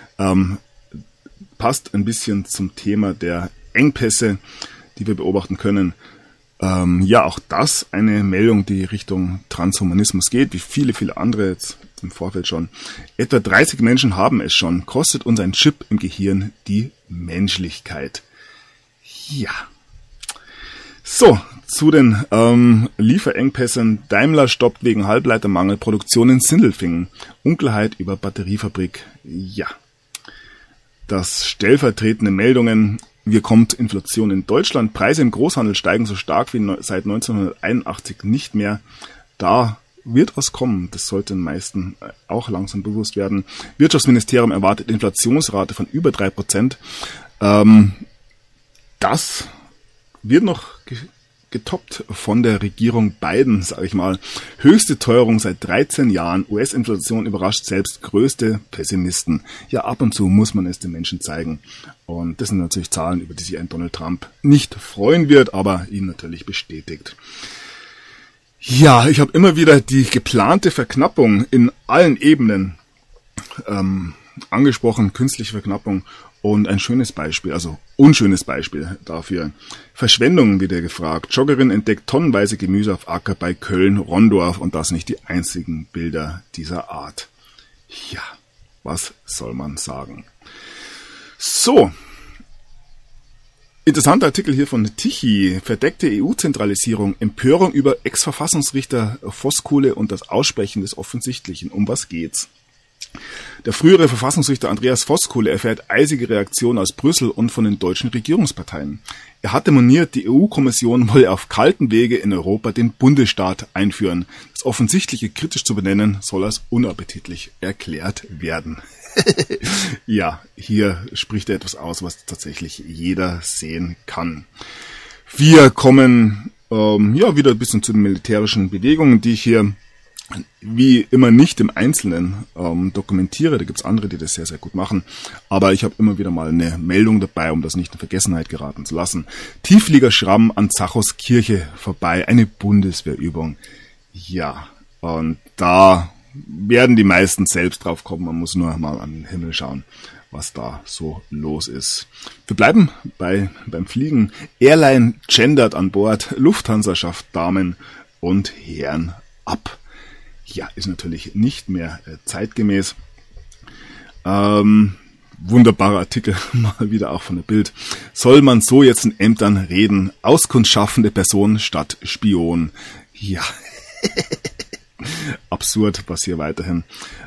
Passt ein bisschen zum Thema der Engpässe, die wir beobachten können. Ja, auch das eine Meldung, die Richtung Transhumanismus geht, wie viele, viele andere jetzt im Vorfeld schon. Etwa 30 Menschen haben es schon. Kostet uns ein Chip im Gehirn die Menschlichkeit. Ja. So, zu den Lieferengpässen. Daimler stoppt wegen Halbleitermangel Produktion in Sindelfingen. Unklarheit über Batteriefabrik. Ja. Das stellvertretende Meldungen. Wie kommt Inflation in Deutschland? Preise im Großhandel steigen so stark wie seit 1981 nicht mehr. Da wird was kommen. Das sollte den meisten auch langsam bewusst werden. Wirtschaftsministerium erwartet Inflationsrate von über 3%. Das wird noch getoppt von der Regierung Biden, sage ich mal. Höchste Teuerung seit 13 Jahren. US-Inflation überrascht selbst größte Pessimisten. Ja, ab und zu muss man es den Menschen zeigen. Und das sind natürlich Zahlen, über die sich ein Donald Trump nicht freuen wird, aber ihn natürlich bestätigt. Ja, ich habe immer wieder die geplante Verknappung in allen Ebenen angesprochen, künstliche Verknappung. Und ein schönes Beispiel, also unschönes Beispiel dafür. Verschwendung wird gefragt. Joggerin entdeckt tonnenweise Gemüse auf Acker bei Köln-Rondorf und das nicht die einzigen Bilder dieser Art. Ja, was soll man sagen? So, interessanter Artikel hier von Tichy. Verdeckte EU-Zentralisierung, Empörung über Ex-Verfassungsrichter Voskuhle und das Aussprechen des Offensichtlichen. Um was geht's? Der frühere Verfassungsrichter Andreas Voskuhle erfährt eisige Reaktionen aus Brüssel und von den deutschen Regierungsparteien. Er hatte moniert, die EU-Kommission wolle auf kalten Wege in Europa den Bundesstaat einführen. Das Offensichtliche kritisch zu benennen, soll als unappetitlich erklärt werden. Ja, hier spricht er etwas aus, was tatsächlich jeder sehen kann. Wir kommen wieder ein bisschen zu den militärischen Bewegungen, die ich hier wie immer nicht im Einzelnen dokumentiere. Da gibt's andere, die das sehr, sehr gut machen. Aber ich habe immer wieder mal eine Meldung dabei, um das nicht in Vergessenheit geraten zu lassen. Tieffliegerschramm an Zachos Kirche vorbei. Eine Bundeswehrübung. Ja, und da werden die meisten selbst drauf kommen. Man muss nur mal an den Himmel schauen, was da so los ist. Wir bleiben beim Fliegen. Airline gendert an Bord. Lufthansa schafft Damen und Herren ab. Ja, ist natürlich nicht mehr zeitgemäß. Wunderbarer Artikel, mal wieder auch von der Bild. Soll man so jetzt in Ämtern reden? Auskunftsschaffende Person statt Spion. Ja, absurd, was hier weiterhin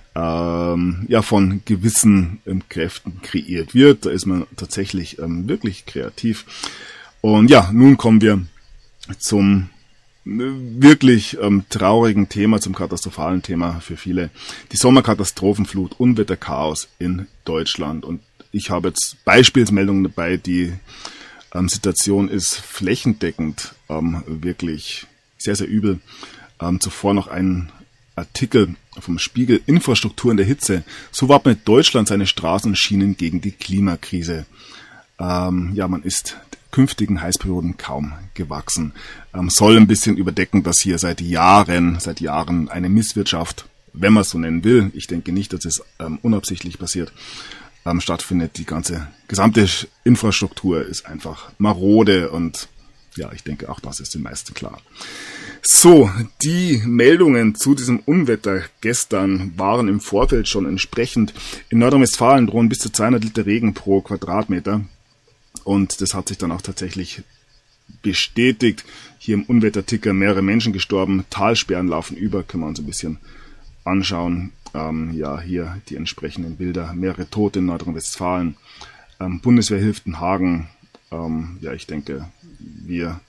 von gewissen Kräften kreiert wird. Da ist man tatsächlich wirklich kreativ. Und ja, nun kommen wir zum wirklich traurigen Thema, zum katastrophalen Thema für viele. Die Sommerkatastrophenflut, Unwetterchaos in Deutschland. Und ich habe jetzt Beispielsmeldungen dabei, die Situation ist flächendeckend wirklich sehr, sehr übel. Zuvor noch ein Artikel vom Spiegel, Infrastruktur in der Hitze. So wappnet Deutschland seine Straßen und Schienen gegen die Klimakrise. Man ist künftigen Heißperioden kaum gewachsen. Soll ein bisschen überdecken, dass hier seit Jahren eine Misswirtschaft, wenn man es so nennen will, ich denke nicht, dass es unabsichtlich passiert, stattfindet. Die gesamte Infrastruktur ist einfach marode und ja, ich denke, auch das ist den meisten klar. So, die Meldungen zu diesem Unwetter gestern waren im Vorfeld schon entsprechend. In Nordrhein-Westfalen drohen bis zu 200 Liter Regen pro Quadratmeter. Und das hat sich dann auch tatsächlich bestätigt. Hier im Unwetterticker mehrere Menschen gestorben. Talsperren laufen über, können wir uns ein bisschen anschauen. Hier die entsprechenden Bilder. Mehrere Tote in Nordrhein-Westfalen. Bundeswehr hilft in Hagen. Ja, ich denke, wir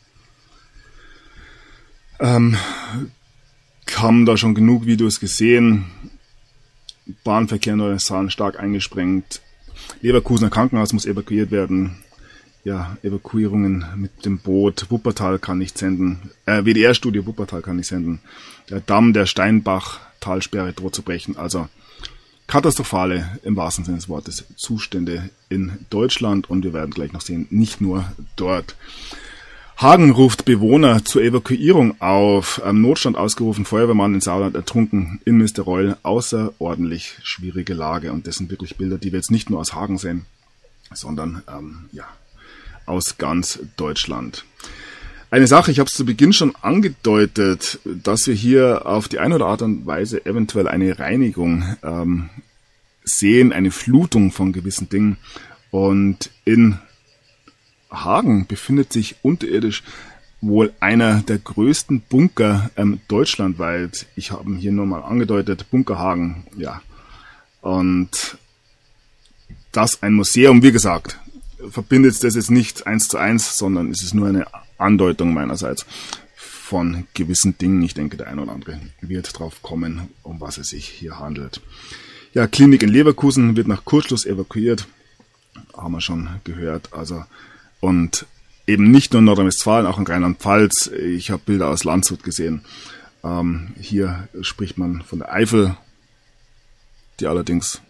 haben da schon genug Videos gesehen. Bahnverkehr in Nordrhein-Westfalen stark eingesprengt. Leverkusener Krankenhaus muss evakuiert werden. Ja, Evakuierungen mit dem Boot. Wuppertal kann nicht senden. WDR-Studio Wuppertal kann nicht senden. Der Damm der Steinbach-Talsperre droht zu brechen. Also katastrophale, im wahrsten Sinne des Wortes, Zustände in Deutschland. Und wir werden gleich noch sehen, nicht nur dort. Hagen ruft Bewohner zur Evakuierung auf. Notstand ausgerufen, Feuerwehrmann in Sauerland ertrunken. Innenminister Reul, außerordentlich schwierige Lage. Und das sind wirklich Bilder, die wir jetzt nicht nur aus Hagen sehen, sondern aus ganz Deutschland. Eine Sache, ich habe es zu Beginn schon angedeutet, dass wir hier auf die eine oder andere Weise eventuell eine Reinigung sehen, eine Flutung von gewissen Dingen. Und in Hagen befindet sich unterirdisch wohl einer der größten Bunker deutschlandweit. Ich habe ihn hier nur mal angedeutet, Bunker Hagen, ja. Und das ein Museum, wie gesagt, verbindet das jetzt nicht 1:1, sondern es ist nur eine Andeutung meinerseits von gewissen Dingen. Ich denke, der eine oder andere wird drauf kommen, um was es sich hier handelt. Ja, Klinik in Leverkusen wird nach Kurzschluss evakuiert. Haben wir schon gehört. Also, und eben nicht nur in Nordrhein-Westfalen, auch in Rheinland-Pfalz. Ich habe Bilder aus Landshut gesehen. Hier spricht man von der Eifel, die allerdings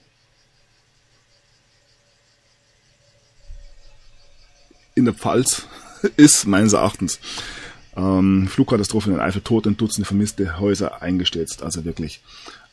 in der Pfalz ist, meines Erachtens. Flugkatastrophe in der Eifel, Tote und Dutzende vermisste, Häuser eingestürzt. Also wirklich,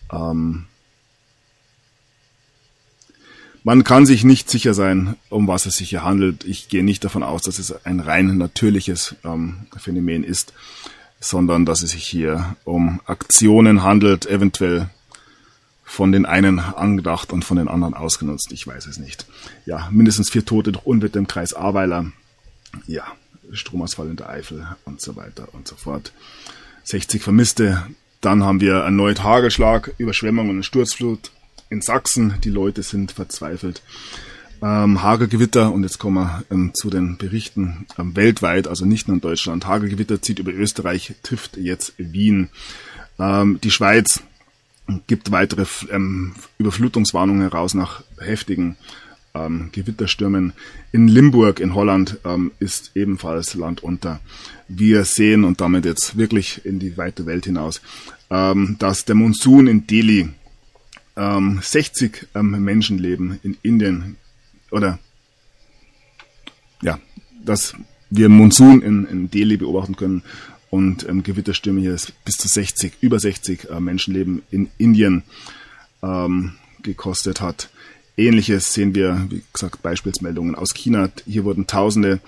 man kann sich nicht sicher sein, um was es sich hier handelt. Ich gehe nicht davon aus, dass es ein rein natürliches Phänomen ist, sondern dass es sich hier um Aktionen handelt, eventuell von den einen angedacht und von den anderen ausgenutzt. Ich weiß es nicht. Ja, mindestens 4 Tote durch Unwetter im Kreis Ahrweiler. Ja, Stromausfall in der Eifel und so weiter und so fort. 60 Vermisste. Dann haben wir erneut Hagelschlag, Überschwemmungen und Sturzflut in Sachsen. Die Leute sind verzweifelt. Hagelgewitter, und jetzt kommen wir zu den Berichten weltweit, also nicht nur in Deutschland. Hagelgewitter zieht über Österreich, trifft jetzt Wien. Die Schweiz gibt weitere Überflutungswarnungen heraus nach heftigen Gewitterstürmen. In Limburg in Holland ist ebenfalls Land unter. Wir sehen, und damit jetzt wirklich in die weite Welt hinaus, dass der Monsun in Delhi 60 Menschenleben in Indien, oder ja, dass wir Monsun in Delhi beobachten können und Gewitterstürme hier bis zu über 60 Menschenleben in Indien gekostet hat. Ähnliches sehen wir, wie gesagt, Beispielsmeldungen aus China. Hier wurden Tausende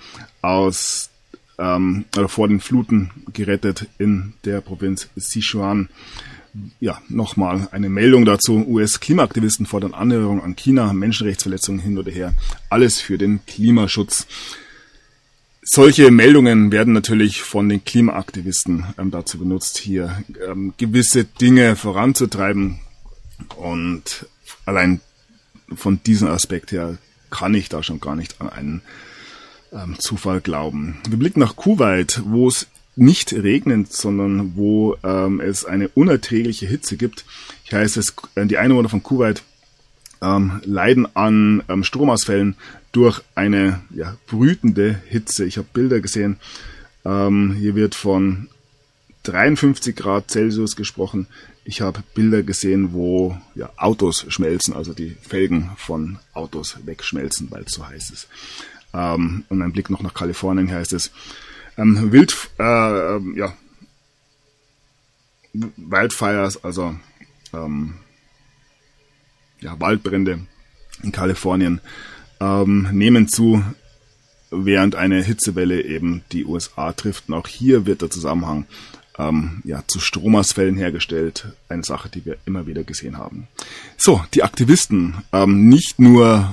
vor den Fluten gerettet in der Provinz Sichuan. Ja, nochmal eine Meldung dazu. US-Klimaaktivisten fordern Annäherung an China, Menschenrechtsverletzungen hin oder her. Alles für den Klimaschutz. Solche Meldungen werden natürlich von den Klimaaktivisten dazu benutzt, hier gewisse Dinge voranzutreiben. Und allein von diesem Aspekt her kann ich da schon gar nicht an einen Zufall glauben. Wir blicken nach Kuwait, wo es nicht regnet, sondern wo es eine unerträgliche Hitze gibt. Hier heißt es, die Einwohner von Kuwait leiden an Stromausfällen durch eine brütende Hitze. Ich habe Bilder gesehen. Hier wird von 53 Grad Celsius gesprochen. Ich habe Bilder gesehen, wo Autos schmelzen, also die Felgen von Autos wegschmelzen, weil es so heiß ist. Und ein Blick noch nach Kalifornien, hier heißt es, Wildfires, also Waldbrände in Kalifornien nehmen zu, während eine Hitzewelle eben die USA trifft. Und auch hier wird der Zusammenhang zu Stromausfällen hergestellt. Eine Sache, die wir immer wieder gesehen haben. So, die Aktivisten, nicht nur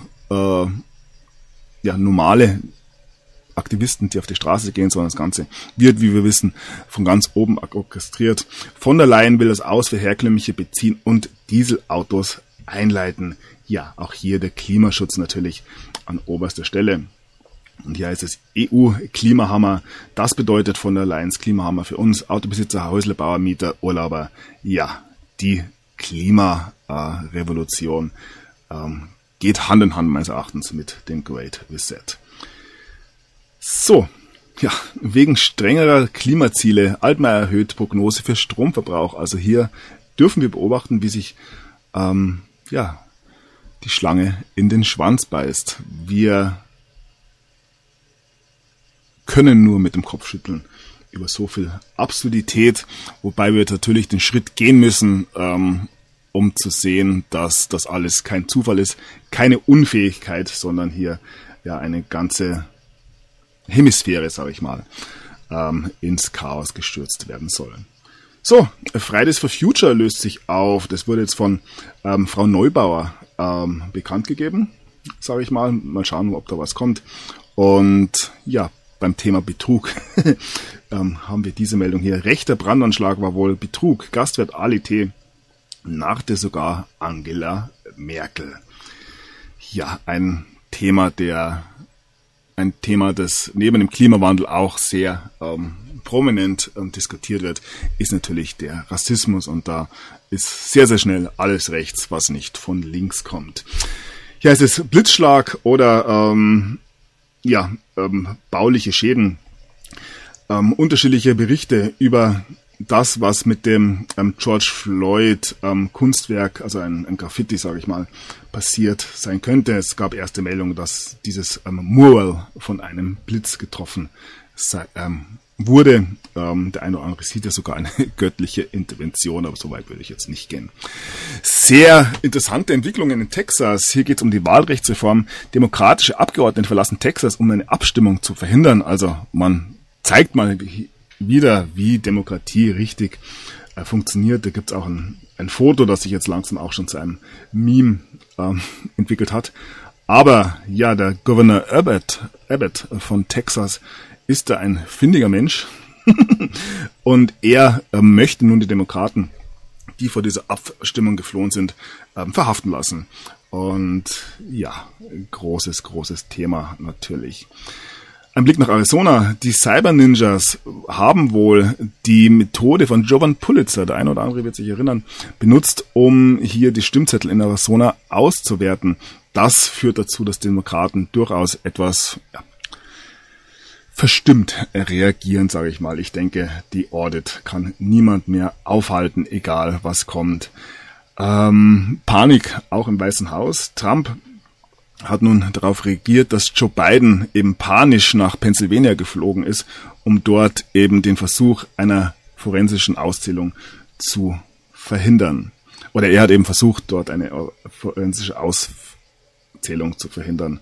normale Aktivisten, die auf die Straße gehen, sondern das Ganze wird, wie wir wissen, von ganz oben orchestriert. Von der Leyen will das Aus für herkömmliche Benzin- und Dieselautos einleiten. Ja, auch hier der Klimaschutz natürlich an oberster Stelle. Und hier heißt es EU-Klimahammer. Das bedeutet von der Allianz Klimahammer für uns, Autobesitzer, Häuslebauer, Mieter, Urlauber. Ja, die Klimarevolution geht Hand in Hand meines Erachtens mit dem Great Reset. So, ja, wegen strengerer Klimaziele, Altmaier erhöht Prognose für Stromverbrauch. Also hier dürfen wir beobachten, wie sich die Schlange in den Schwanz beißt. Wir können nur mit dem Kopf schütteln über so viel Absurdität, wobei wir natürlich den Schritt gehen müssen, um zu sehen, dass das alles kein Zufall ist, keine Unfähigkeit, sondern hier ja eine ganze Hemisphäre, sage ich mal, ins Chaos gestürzt werden soll. So, Fridays for Future löst sich auf. Das wurde jetzt von Frau Neubauer bekannt gegeben, sage ich mal. Mal schauen, ob da was kommt. Und ja, beim Thema Betrug haben wir diese Meldung hier. Rechter Brandanschlag war wohl Betrug. Gastwirt Ali T. narrte sogar Angela Merkel. Ja, ein Thema, das neben dem Klimawandel auch sehr prominent diskutiert wird, ist natürlich der Rassismus. Und da ist sehr, sehr schnell alles rechts, was nicht von links kommt. Hier heißt es Blitzschlag oder bauliche Schäden. Unterschiedliche Berichte über das, was mit dem George Floyd Kunstwerk, also ein Graffiti, sage ich mal, passiert sein könnte. Es gab erste Meldungen, dass dieses Mural von einem Blitz getroffen wurde. Der eine oder andere sieht ja sogar eine göttliche Intervention, aber so weit würde ich jetzt nicht gehen. Sehr interessante Entwicklungen in Texas. Hier geht es um die Wahlrechtsreform. Demokratische Abgeordnete verlassen Texas, um eine Abstimmung zu verhindern. Also man zeigt mal wieder, wie Demokratie richtig funktioniert. Da gibt es auch ein Foto, das sich jetzt langsam auch schon zu einem Meme entwickelt hat. Aber ja, der Gouverneur Abbott von Texas ist da ein findiger Mensch und er möchte nun die Demokraten, die vor dieser Abstimmung geflohen sind, verhaften lassen. Und ja, großes Thema natürlich. Ein Blick nach Arizona. Die Cyber Ninjas haben wohl die Methode von Jovan Pulitzer, der eine oder andere wird sich erinnern, benutzt, um hier die Stimmzettel in Arizona auszuwerten. Das führt dazu, dass Demokraten durchaus etwas verstimmt reagieren, sage ich mal. Ich denke, die Audit kann niemand mehr aufhalten, egal was kommt. Panik auch im Weißen Haus. Trump hat nun darauf reagiert, dass Joe Biden eben panisch nach Pennsylvania geflogen ist, um dort eben den Versuch einer forensischen Auszählung zu verhindern. Oder er hat eben versucht, dort eine forensische Auszählung zu verhindern.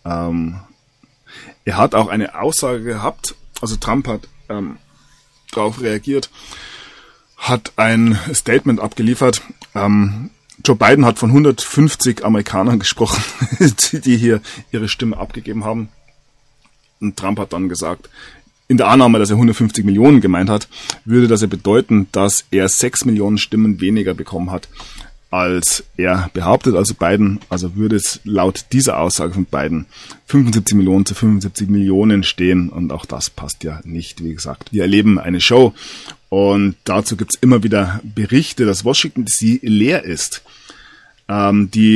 Er hat auch eine Aussage gehabt, also Trump hat darauf reagiert, hat ein Statement abgeliefert. Joe Biden hat von 150 Amerikanern gesprochen, die hier ihre Stimme abgegeben haben. Und Trump hat dann gesagt, in der Annahme, dass er 150 Millionen gemeint hat, würde das ja bedeuten, dass er 6 Millionen Stimmen weniger bekommen hat, als er behauptet. Also Biden, also würde es laut dieser Aussage von Biden 75 Millionen zu 75 Millionen stehen. Und auch das passt ja nicht, wie gesagt. Wir erleben eine Show. Und dazu gibt's immer wieder Berichte, dass Washington DC leer ist. Die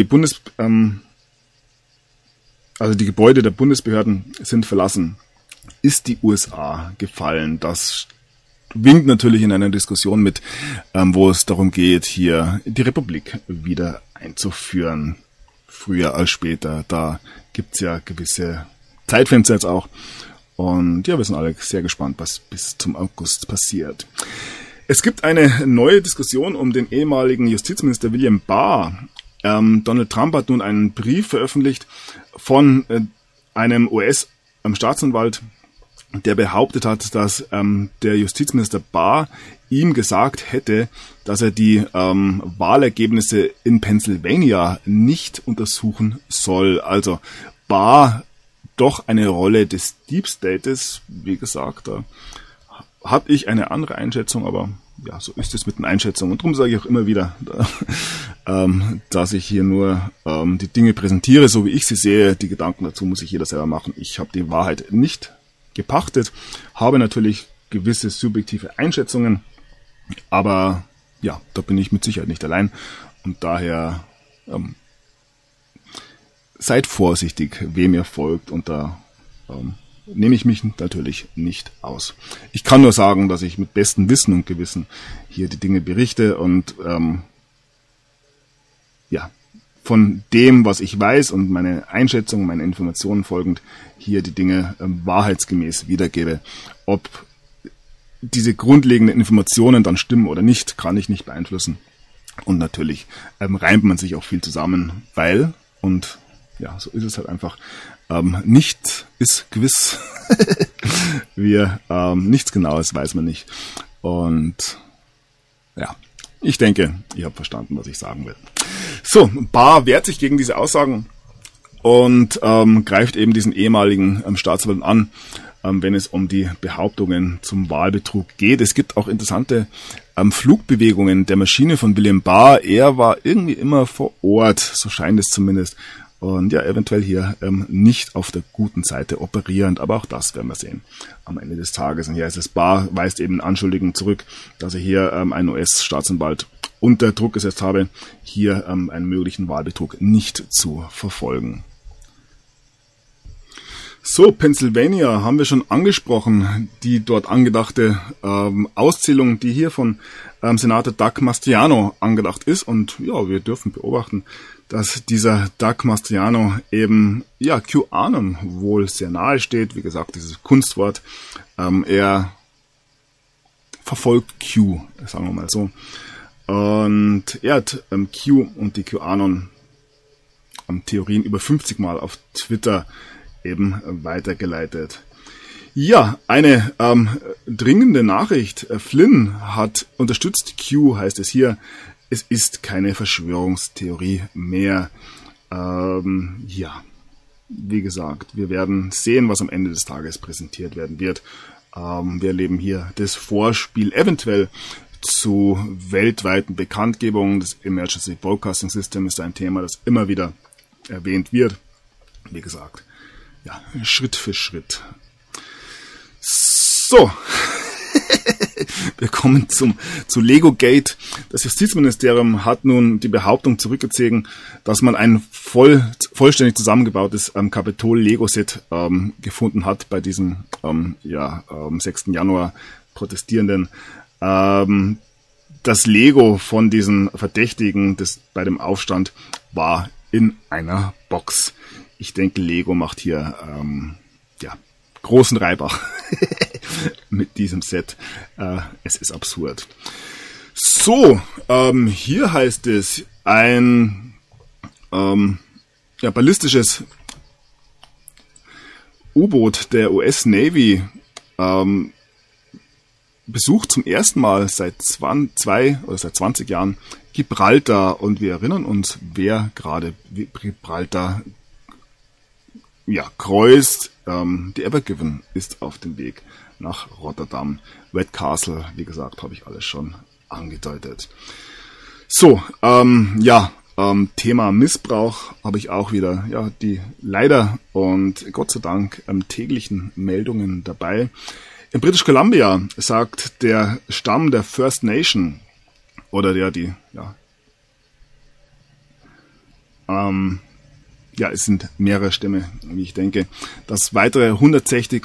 Gebäude der Bundesbehörden sind verlassen. Ist die USA gefallen? Das winkt natürlich in einer Diskussion mit, wo es darum geht, hier die Republik wieder einzuführen. Früher als später. Da gibt's ja gewisse Zeitfenster jetzt auch. Und ja, wir sind alle sehr gespannt, was bis zum August passiert. Es gibt eine neue Diskussion um den ehemaligen Justizminister William Barr. Donald Trump hat nun einen Brief veröffentlicht von einem US-Staatsanwalt, der behauptet hat, dass der Justizminister Barr ihm gesagt hätte, dass er die Wahlergebnisse in Pennsylvania nicht untersuchen soll. Also Barr doch eine Rolle des Deep States, wie gesagt, da habe ich eine andere Einschätzung, aber ja, so ist es mit den Einschätzungen. Und darum sage ich auch immer wieder, dass ich hier nur die Dinge präsentiere, so wie ich sie sehe. Die Gedanken dazu muss sich jeder selber machen. Ich habe die Wahrheit nicht gepachtet, habe natürlich gewisse subjektive Einschätzungen, aber ja, da bin ich mit Sicherheit nicht allein. Und daher seid vorsichtig, wem ihr folgt, und da nehme ich mich natürlich nicht aus. Ich kann nur sagen, dass ich mit bestem Wissen und Gewissen hier die Dinge berichte und ja, von dem, was ich weiß und meine Einschätzungen, meine Informationen folgend, hier die Dinge wahrheitsgemäß wiedergebe. Ob diese grundlegenden Informationen dann stimmen oder nicht, kann ich nicht beeinflussen. Und natürlich reimt man sich auch viel zusammen, weil, und ja, so ist es halt einfach, nichts ist gewiss. Nichts Genaues weiß man nicht. Und ja, ich denke, ihr habt verstanden, was ich sagen will. So, Barr wehrt sich gegen diese Aussagen und greift eben diesen ehemaligen Staatsanwalt an, wenn es um die Behauptungen zum Wahlbetrug geht. Es gibt auch interessante Flugbewegungen der Maschine von William Barr. Er war irgendwie immer vor Ort, so scheint es zumindest. Und ja, eventuell hier nicht auf der guten Seite operierend, aber auch das werden wir sehen am Ende des Tages. Und hier ist es, Barr weist eben Anschuldigungen zurück, dass er hier einen US-Staatsanwalt unter Druck gesetzt habe, hier einen möglichen Wahlbetrug nicht zu verfolgen. So, Pennsylvania haben wir schon angesprochen, die dort angedachte Auszählung, die hier von Senator Doug Mastriano angedacht ist. Und ja, wir dürfen beobachten, dass dieser Doug Mastriano eben, ja, QAnon wohl sehr nahe steht. Wie gesagt, dieses Kunstwort. Er verfolgt Q, sagen wir mal so. Und er hat Q und die QAnon-Theorien über 50 Mal auf Twitter eben weitergeleitet. Ja, eine dringende Nachricht. Flynn hat unterstützt Q, heißt es hier. Es ist keine Verschwörungstheorie mehr. Ja, wie gesagt, wir werden sehen, was am Ende des Tages präsentiert werden wird. Wir erleben hier das Vorspiel eventuell zu weltweiten Bekanntgebungen. Das Emergency Broadcasting System ist ein Thema, das immer wieder erwähnt wird. Wie gesagt, ja, Schritt für Schritt. So, wir kommen zu Lego Gate. Das Justizministerium hat nun die Behauptung zurückgezogen, dass man ein vollständig zusammengebautes Kapitol-Lego-Set gefunden hat bei diesem 6. Januar Protestierenden. Das Lego von diesen Verdächtigen bei dem Aufstand war in einer Box. Ich denke, Lego macht hier großen Reibach mit diesem Set. Es ist absurd. So, hier heißt es, ein ballistisches U-Boot der US Navy besucht zum ersten Mal seit 20 Jahren Gibraltar, und wir erinnern uns, wer gerade Gibraltar kreuzt. Die Ever Given ist auf dem Weg nach Rotterdam. Red Castle, wie gesagt, habe ich alles schon angedeutet. So, Thema Missbrauch habe ich auch wieder die leider und Gott sei Dank täglichen Meldungen dabei. In British Columbia sagt der Stamm der First Nation oder es sind mehrere Stämme, wie ich denke, dass weitere 160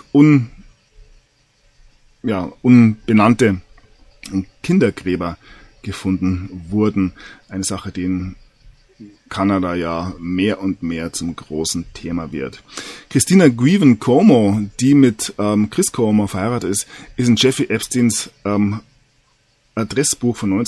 unbenannte Kindergräber gefunden wurden. Eine Sache, die in Kanada ja mehr und mehr zum großen Thema wird. Christina Guiven Cuomo, die mit Chris Cuomo verheiratet ist in Jeffrey Epsteins Adressbuch von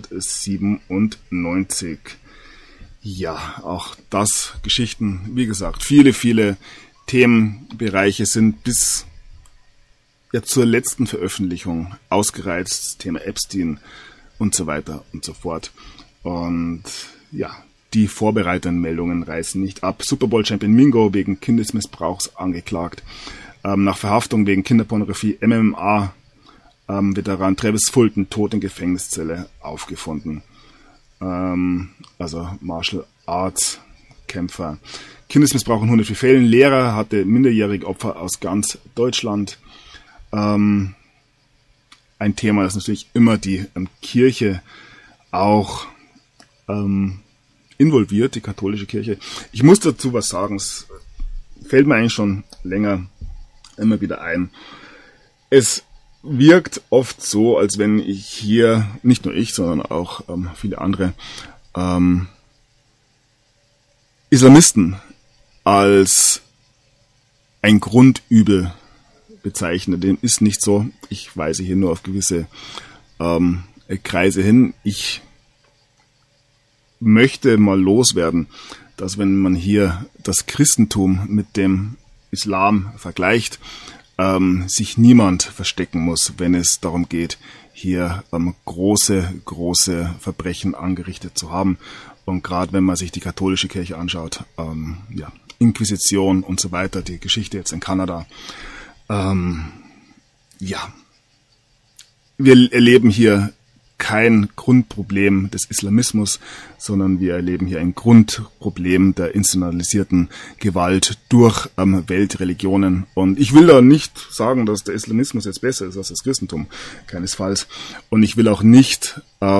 1997. Ja, auch das Geschichten, wie gesagt, viele, viele Themenbereiche sind bis zur letzten Veröffentlichung ausgereizt, Thema Epstein und so weiter und so fort. Und die vorbereitenden Meldungen reißen nicht ab. Super Bowl Champion Mingo wegen Kindesmissbrauchs angeklagt. Nach Verhaftung wegen Kinderpornografie MMA Veteran Travis Fulton tot in Gefängniszelle aufgefunden. Also Martial Arts Kämpfer. Kindesmissbrauch in 104 Fällen. Lehrer hatte minderjährige Opfer aus ganz Deutschland. Ein Thema, das natürlich immer die Kirche auch involviert, die katholische Kirche. Ich muss dazu was sagen, es fällt mir eigentlich schon länger immer wieder ein. Es wirkt oft so, als wenn ich hier, nicht nur ich, sondern auch viele andere Islamisten als ein Grundübel bezeichne. Dem ist nicht so. Ich weise hier nur auf gewisse Kreise hin. Ich möchte mal loswerden, dass wenn man hier das Christentum mit dem Islam vergleicht, sich niemand verstecken muss, wenn es darum geht, hier große Verbrechen angerichtet zu haben. Und gerade wenn man sich die katholische Kirche anschaut, Inquisition und so weiter, die Geschichte jetzt in Kanada, wir erleben hier kein Grundproblem des Islamismus, sondern wir erleben hier ein Grundproblem der institutionalisierten Gewalt durch Weltreligionen. Und ich will da nicht sagen, dass der Islamismus jetzt besser ist als das Christentum, keinesfalls. Und ich will auch nicht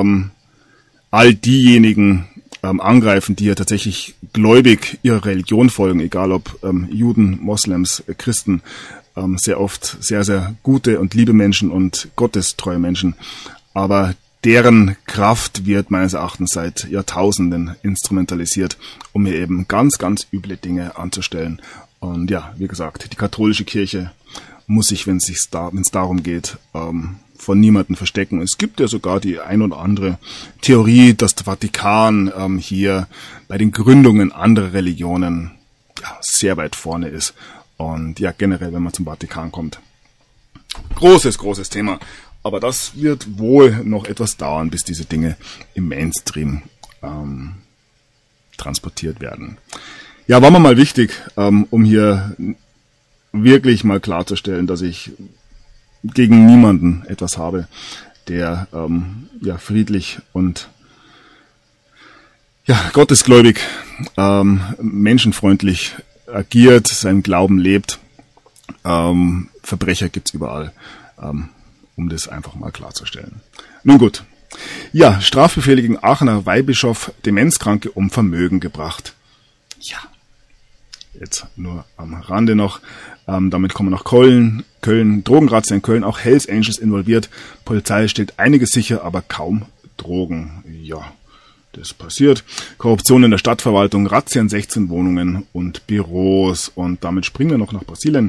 all diejenigen angreifen, die hier tatsächlich gläubig ihrer Religion folgen, egal ob Juden, Moslems, Christen, sehr oft sehr, sehr gute und liebe Menschen und gottestreue Menschen. Aber deren Kraft wird meines Erachtens seit Jahrtausenden instrumentalisiert, um hier eben ganz üble Dinge anzustellen. Und ja, wie gesagt, die katholische Kirche muss sich, wenn es darum geht, von niemandem verstecken. Es gibt ja sogar die ein oder andere Theorie, dass der Vatikan hier bei den Gründungen anderer Religionen sehr weit vorne ist. Und ja, generell, wenn man zum Vatikan kommt. Großes Thema. Aber das wird wohl noch etwas dauern, bis diese Dinge im Mainstream transportiert werden. Ja, war mir mal wichtig, um hier wirklich mal klarzustellen, dass ich gegen niemanden etwas habe, der friedlich und gottesgläubig, menschenfreundlich agiert, seinen Glauben lebt. Verbrecher gibt's überall. Um das einfach mal klarzustellen. Nun gut. Ja, Strafbefehle gegen Aachener Weihbischof Demenzkranke um Vermögen gebracht. Ja, jetzt nur am Rande noch. Damit kommen wir nach Köln. Drogenrazzia in Köln, auch Hells Angels involviert. Polizei stellt einiges sicher, aber kaum Drogen. Ja, das passiert. Korruption in der Stadtverwaltung, Razzia in 16 Wohnungen und Büros. Und damit springen wir noch nach Brasilien.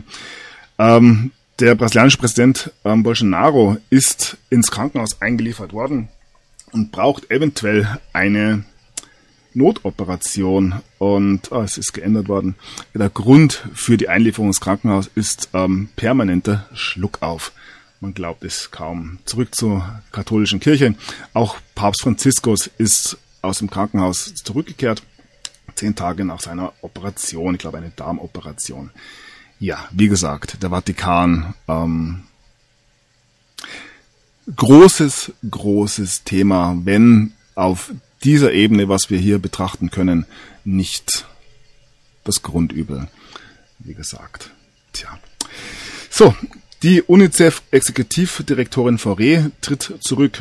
Der brasilianische Präsident Bolsonaro ist ins Krankenhaus eingeliefert worden und braucht eventuell eine Notoperation. Und es ist geändert worden. Der Grund für die Einlieferung ins Krankenhaus ist permanenter Schluckauf. Man glaubt es kaum. Zurück zur katholischen Kirche. Auch Papst Franziskus ist aus dem Krankenhaus zurückgekehrt. 10 Tage nach seiner Operation. Ich glaube, eine Darmoperation. Ja, wie gesagt, der Vatikan, großes Thema, wenn auf dieser Ebene, was wir hier betrachten können, nicht das Grundübel, wie gesagt. Tja. So, die UNICEF-Exekutivdirektorin Faure tritt zurück.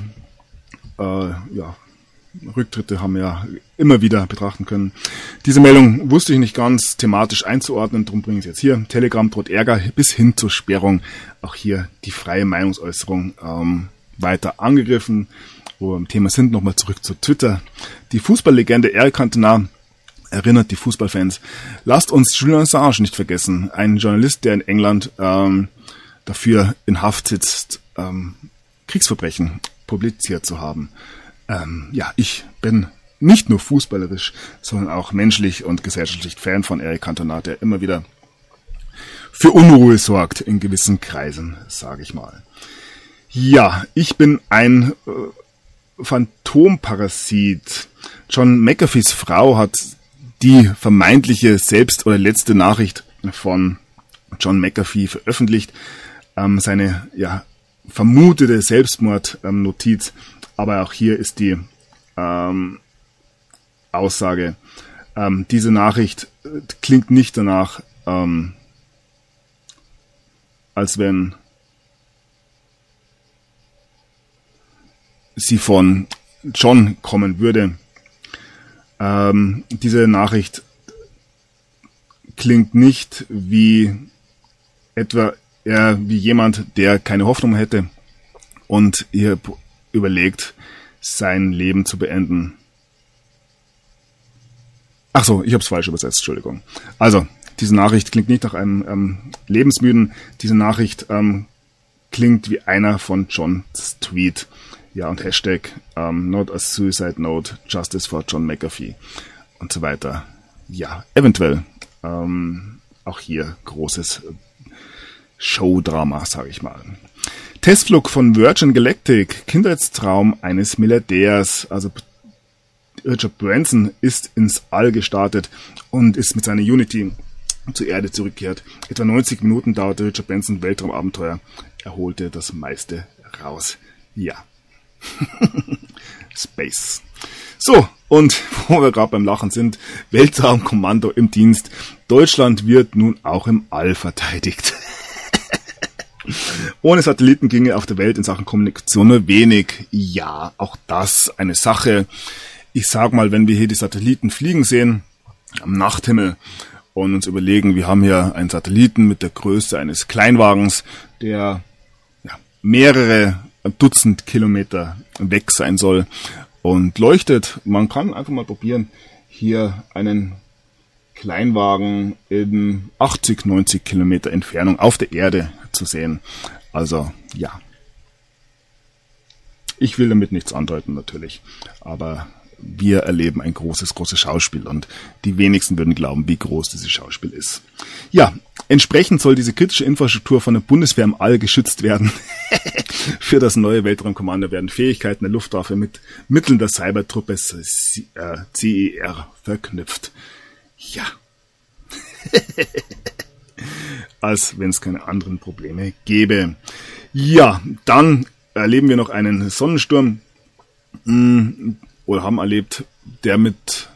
Rücktritte haben wir ja immer wieder betrachten können. Diese Meldung wusste ich nicht ganz thematisch einzuordnen, darum bringe ich es jetzt hier. Telegram droht Ärger bis hin zur Sperrung. Auch hier die freie Meinungsäußerung weiter angegriffen. Wo wir im Thema sind, nochmal zurück zu Twitter. Die Fußballlegende Eric Cantona erinnert die Fußballfans. Lasst uns Julian Assange nicht vergessen. Ein Journalist, der in England dafür in Haft sitzt, Kriegsverbrechen publiziert zu haben. Ich bin nicht nur fußballerisch, sondern auch menschlich und gesellschaftlich Fan von Eric Cantona, der immer wieder für Unruhe sorgt in gewissen Kreisen, sage ich mal. Ja, ich bin ein Phantomparasit. John McAfees Frau hat die vermeintliche oder letzte Nachricht von John McAfee veröffentlicht. Seine vermutete Selbstmordnotiz. Aber auch hier ist die Aussage, diese Nachricht klingt nicht danach, als wenn sie von John kommen würde. Diese Nachricht klingt nicht wie wie jemand, der keine Hoffnung hätte und hier überlegt, sein Leben zu beenden. Ach so, ich habe es falsch übersetzt, Entschuldigung. Also, diese Nachricht klingt nicht nach einem Lebensmüden. Diese Nachricht klingt wie einer von Johns Tweet. Ja, und Hashtag not a suicide note, justice for John McAfee und so weiter. Ja, eventuell auch hier großes Showdrama, sage ich mal. Testflug von Virgin Galactic, Kindheitstraum eines Milliardärs. Also Richard Branson ist ins All gestartet und ist mit seiner Unity zur Erde zurückgekehrt. Etwa 90 Minuten dauerte Richard Branson Weltraumabenteuer. Er holte das meiste raus. Ja. Space. So, und wo wir gerade beim Lachen sind, Weltraumkommando im Dienst. Deutschland wird nun auch im All verteidigt. Ohne Satelliten ginge auf der Welt in Sachen Kommunikation nur wenig. Ja, auch das eine Sache. Ich sag mal, wenn wir hier die Satelliten fliegen sehen, am Nachthimmel, und uns überlegen, wir haben hier einen Satelliten mit der Größe eines Kleinwagens, der mehrere Dutzend Kilometer weg sein soll und leuchtet. Man kann einfach mal probieren, hier einen Kleinwagen in 80, 90 Kilometer Entfernung auf der Erde zu sehen. Also, ja. Ich will damit nichts andeuten, natürlich. Aber wir erleben ein großes Schauspiel und die wenigsten würden glauben, wie groß dieses Schauspiel ist. Ja, entsprechend soll diese kritische Infrastruktur von der Bundeswehr im All geschützt werden. Für das neue Weltraumkommando werden Fähigkeiten der Luftwaffe mit Mitteln der Cybertruppe CER verknüpft. Ja. Als wenn es keine anderen Probleme gäbe. Ja, dann erleben wir noch einen Sonnensturm, oder haben erlebt, der mit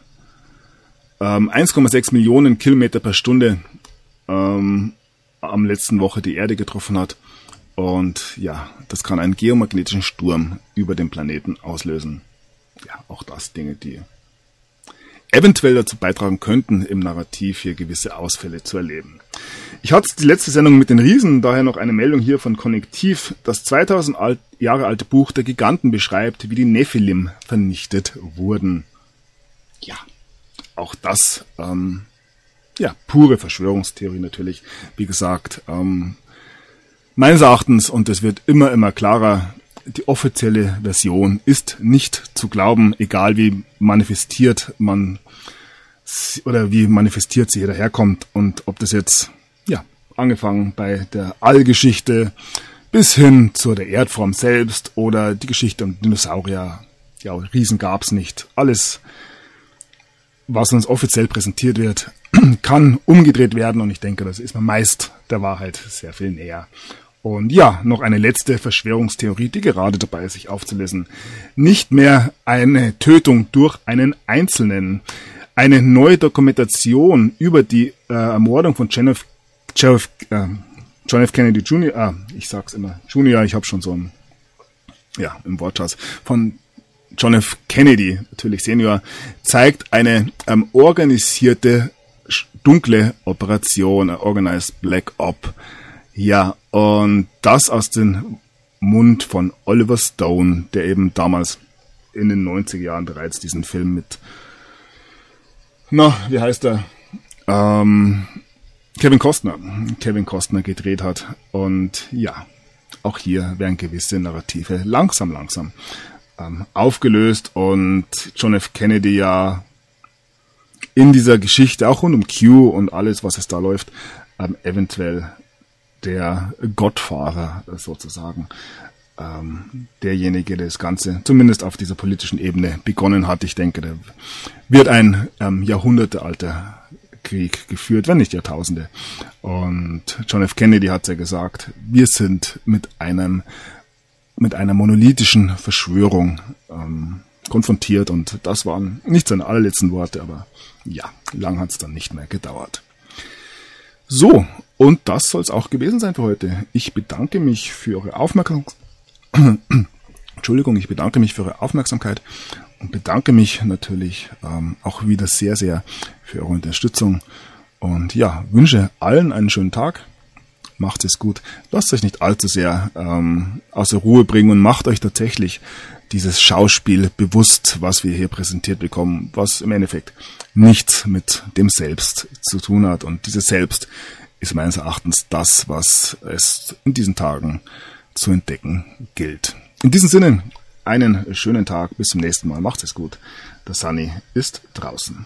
1,6 Millionen Kilometer per Stunde am letzten Woche die Erde getroffen hat. Und ja, das kann einen geomagnetischen Sturm über den Planeten auslösen. Ja, auch das Dinge, die eventuell dazu beitragen könnten, im Narrativ hier gewisse Ausfälle zu erleben. Ich hatte die letzte Sendung mit den Riesen, daher noch eine Meldung hier von Konnektiv. Das 2000 Jahre alte Buch der Giganten beschreibt, wie die Nephilim vernichtet wurden. Ja, auch das, pure Verschwörungstheorie natürlich. Wie gesagt, meines Erachtens, und es wird immer klarer, die offizielle Version ist nicht zu glauben, egal wie manifestiert man oder wie manifestiert sie daherkommt, und ob das jetzt, angefangen bei der Allgeschichte bis hin zu der Erdform selbst oder die Geschichte um Dinosaurier, Riesen gab's nicht. Alles, was uns offiziell präsentiert wird, kann umgedreht werden, und ich denke, das ist mir meist der Wahrheit sehr viel näher. Und ja, noch eine letzte Verschwörungstheorie, die gerade dabei ist, sich aufzulösen. Nicht mehr eine Tötung durch einen Einzelnen. Eine neue Dokumentation über die Ermordung von John F. Kennedy Jr., ich sag's immer, Junior, ich habe schon so im Wortschatz, von John F. Kennedy, natürlich Senior, zeigt eine organisierte dunkle Operation, Organized Black Op. Ja, und das aus dem Mund von Oliver Stone, der eben damals in den 90er Jahren bereits diesen Film mit, wie heißt er? Kevin Costner gedreht hat. Und ja, auch hier werden gewisse Narrative langsam aufgelöst, und John F. Kennedy ja in dieser Geschichte, auch rund um Q und alles, was es da läuft, eventuell der Gottfahrer sozusagen, derjenige, der das Ganze zumindest auf dieser politischen Ebene begonnen hat. Ich denke, da wird ein jahrhundertealter Krieg geführt, wenn nicht Jahrtausende. Und John F. Kennedy hat ja gesagt, wir sind mit einem mit einer monolithischen Verschwörung konfrontiert und das waren nicht seine allerletzten Worte, aber ja, lang hat es dann nicht mehr gedauert. So, und das soll es auch gewesen sein für heute. Ich bedanke mich für eure Aufmerksamkeit. Ich bedanke mich für eure Aufmerksamkeit und bedanke mich natürlich auch wieder sehr, sehr für eure Unterstützung und ja, wünsche allen einen schönen Tag. Macht es gut. Lasst euch nicht allzu sehr aus der Ruhe bringen und macht euch tatsächlich dieses Schauspiel bewusst, was wir hier präsentiert bekommen, was im Endeffekt nichts mit dem Selbst zu tun hat. Und dieses Selbst ist meines Erachtens das, was es in diesen Tagen zu entdecken gilt. In diesem Sinne, einen schönen Tag. Bis zum nächsten Mal. Macht es gut. Der Sunny ist draußen.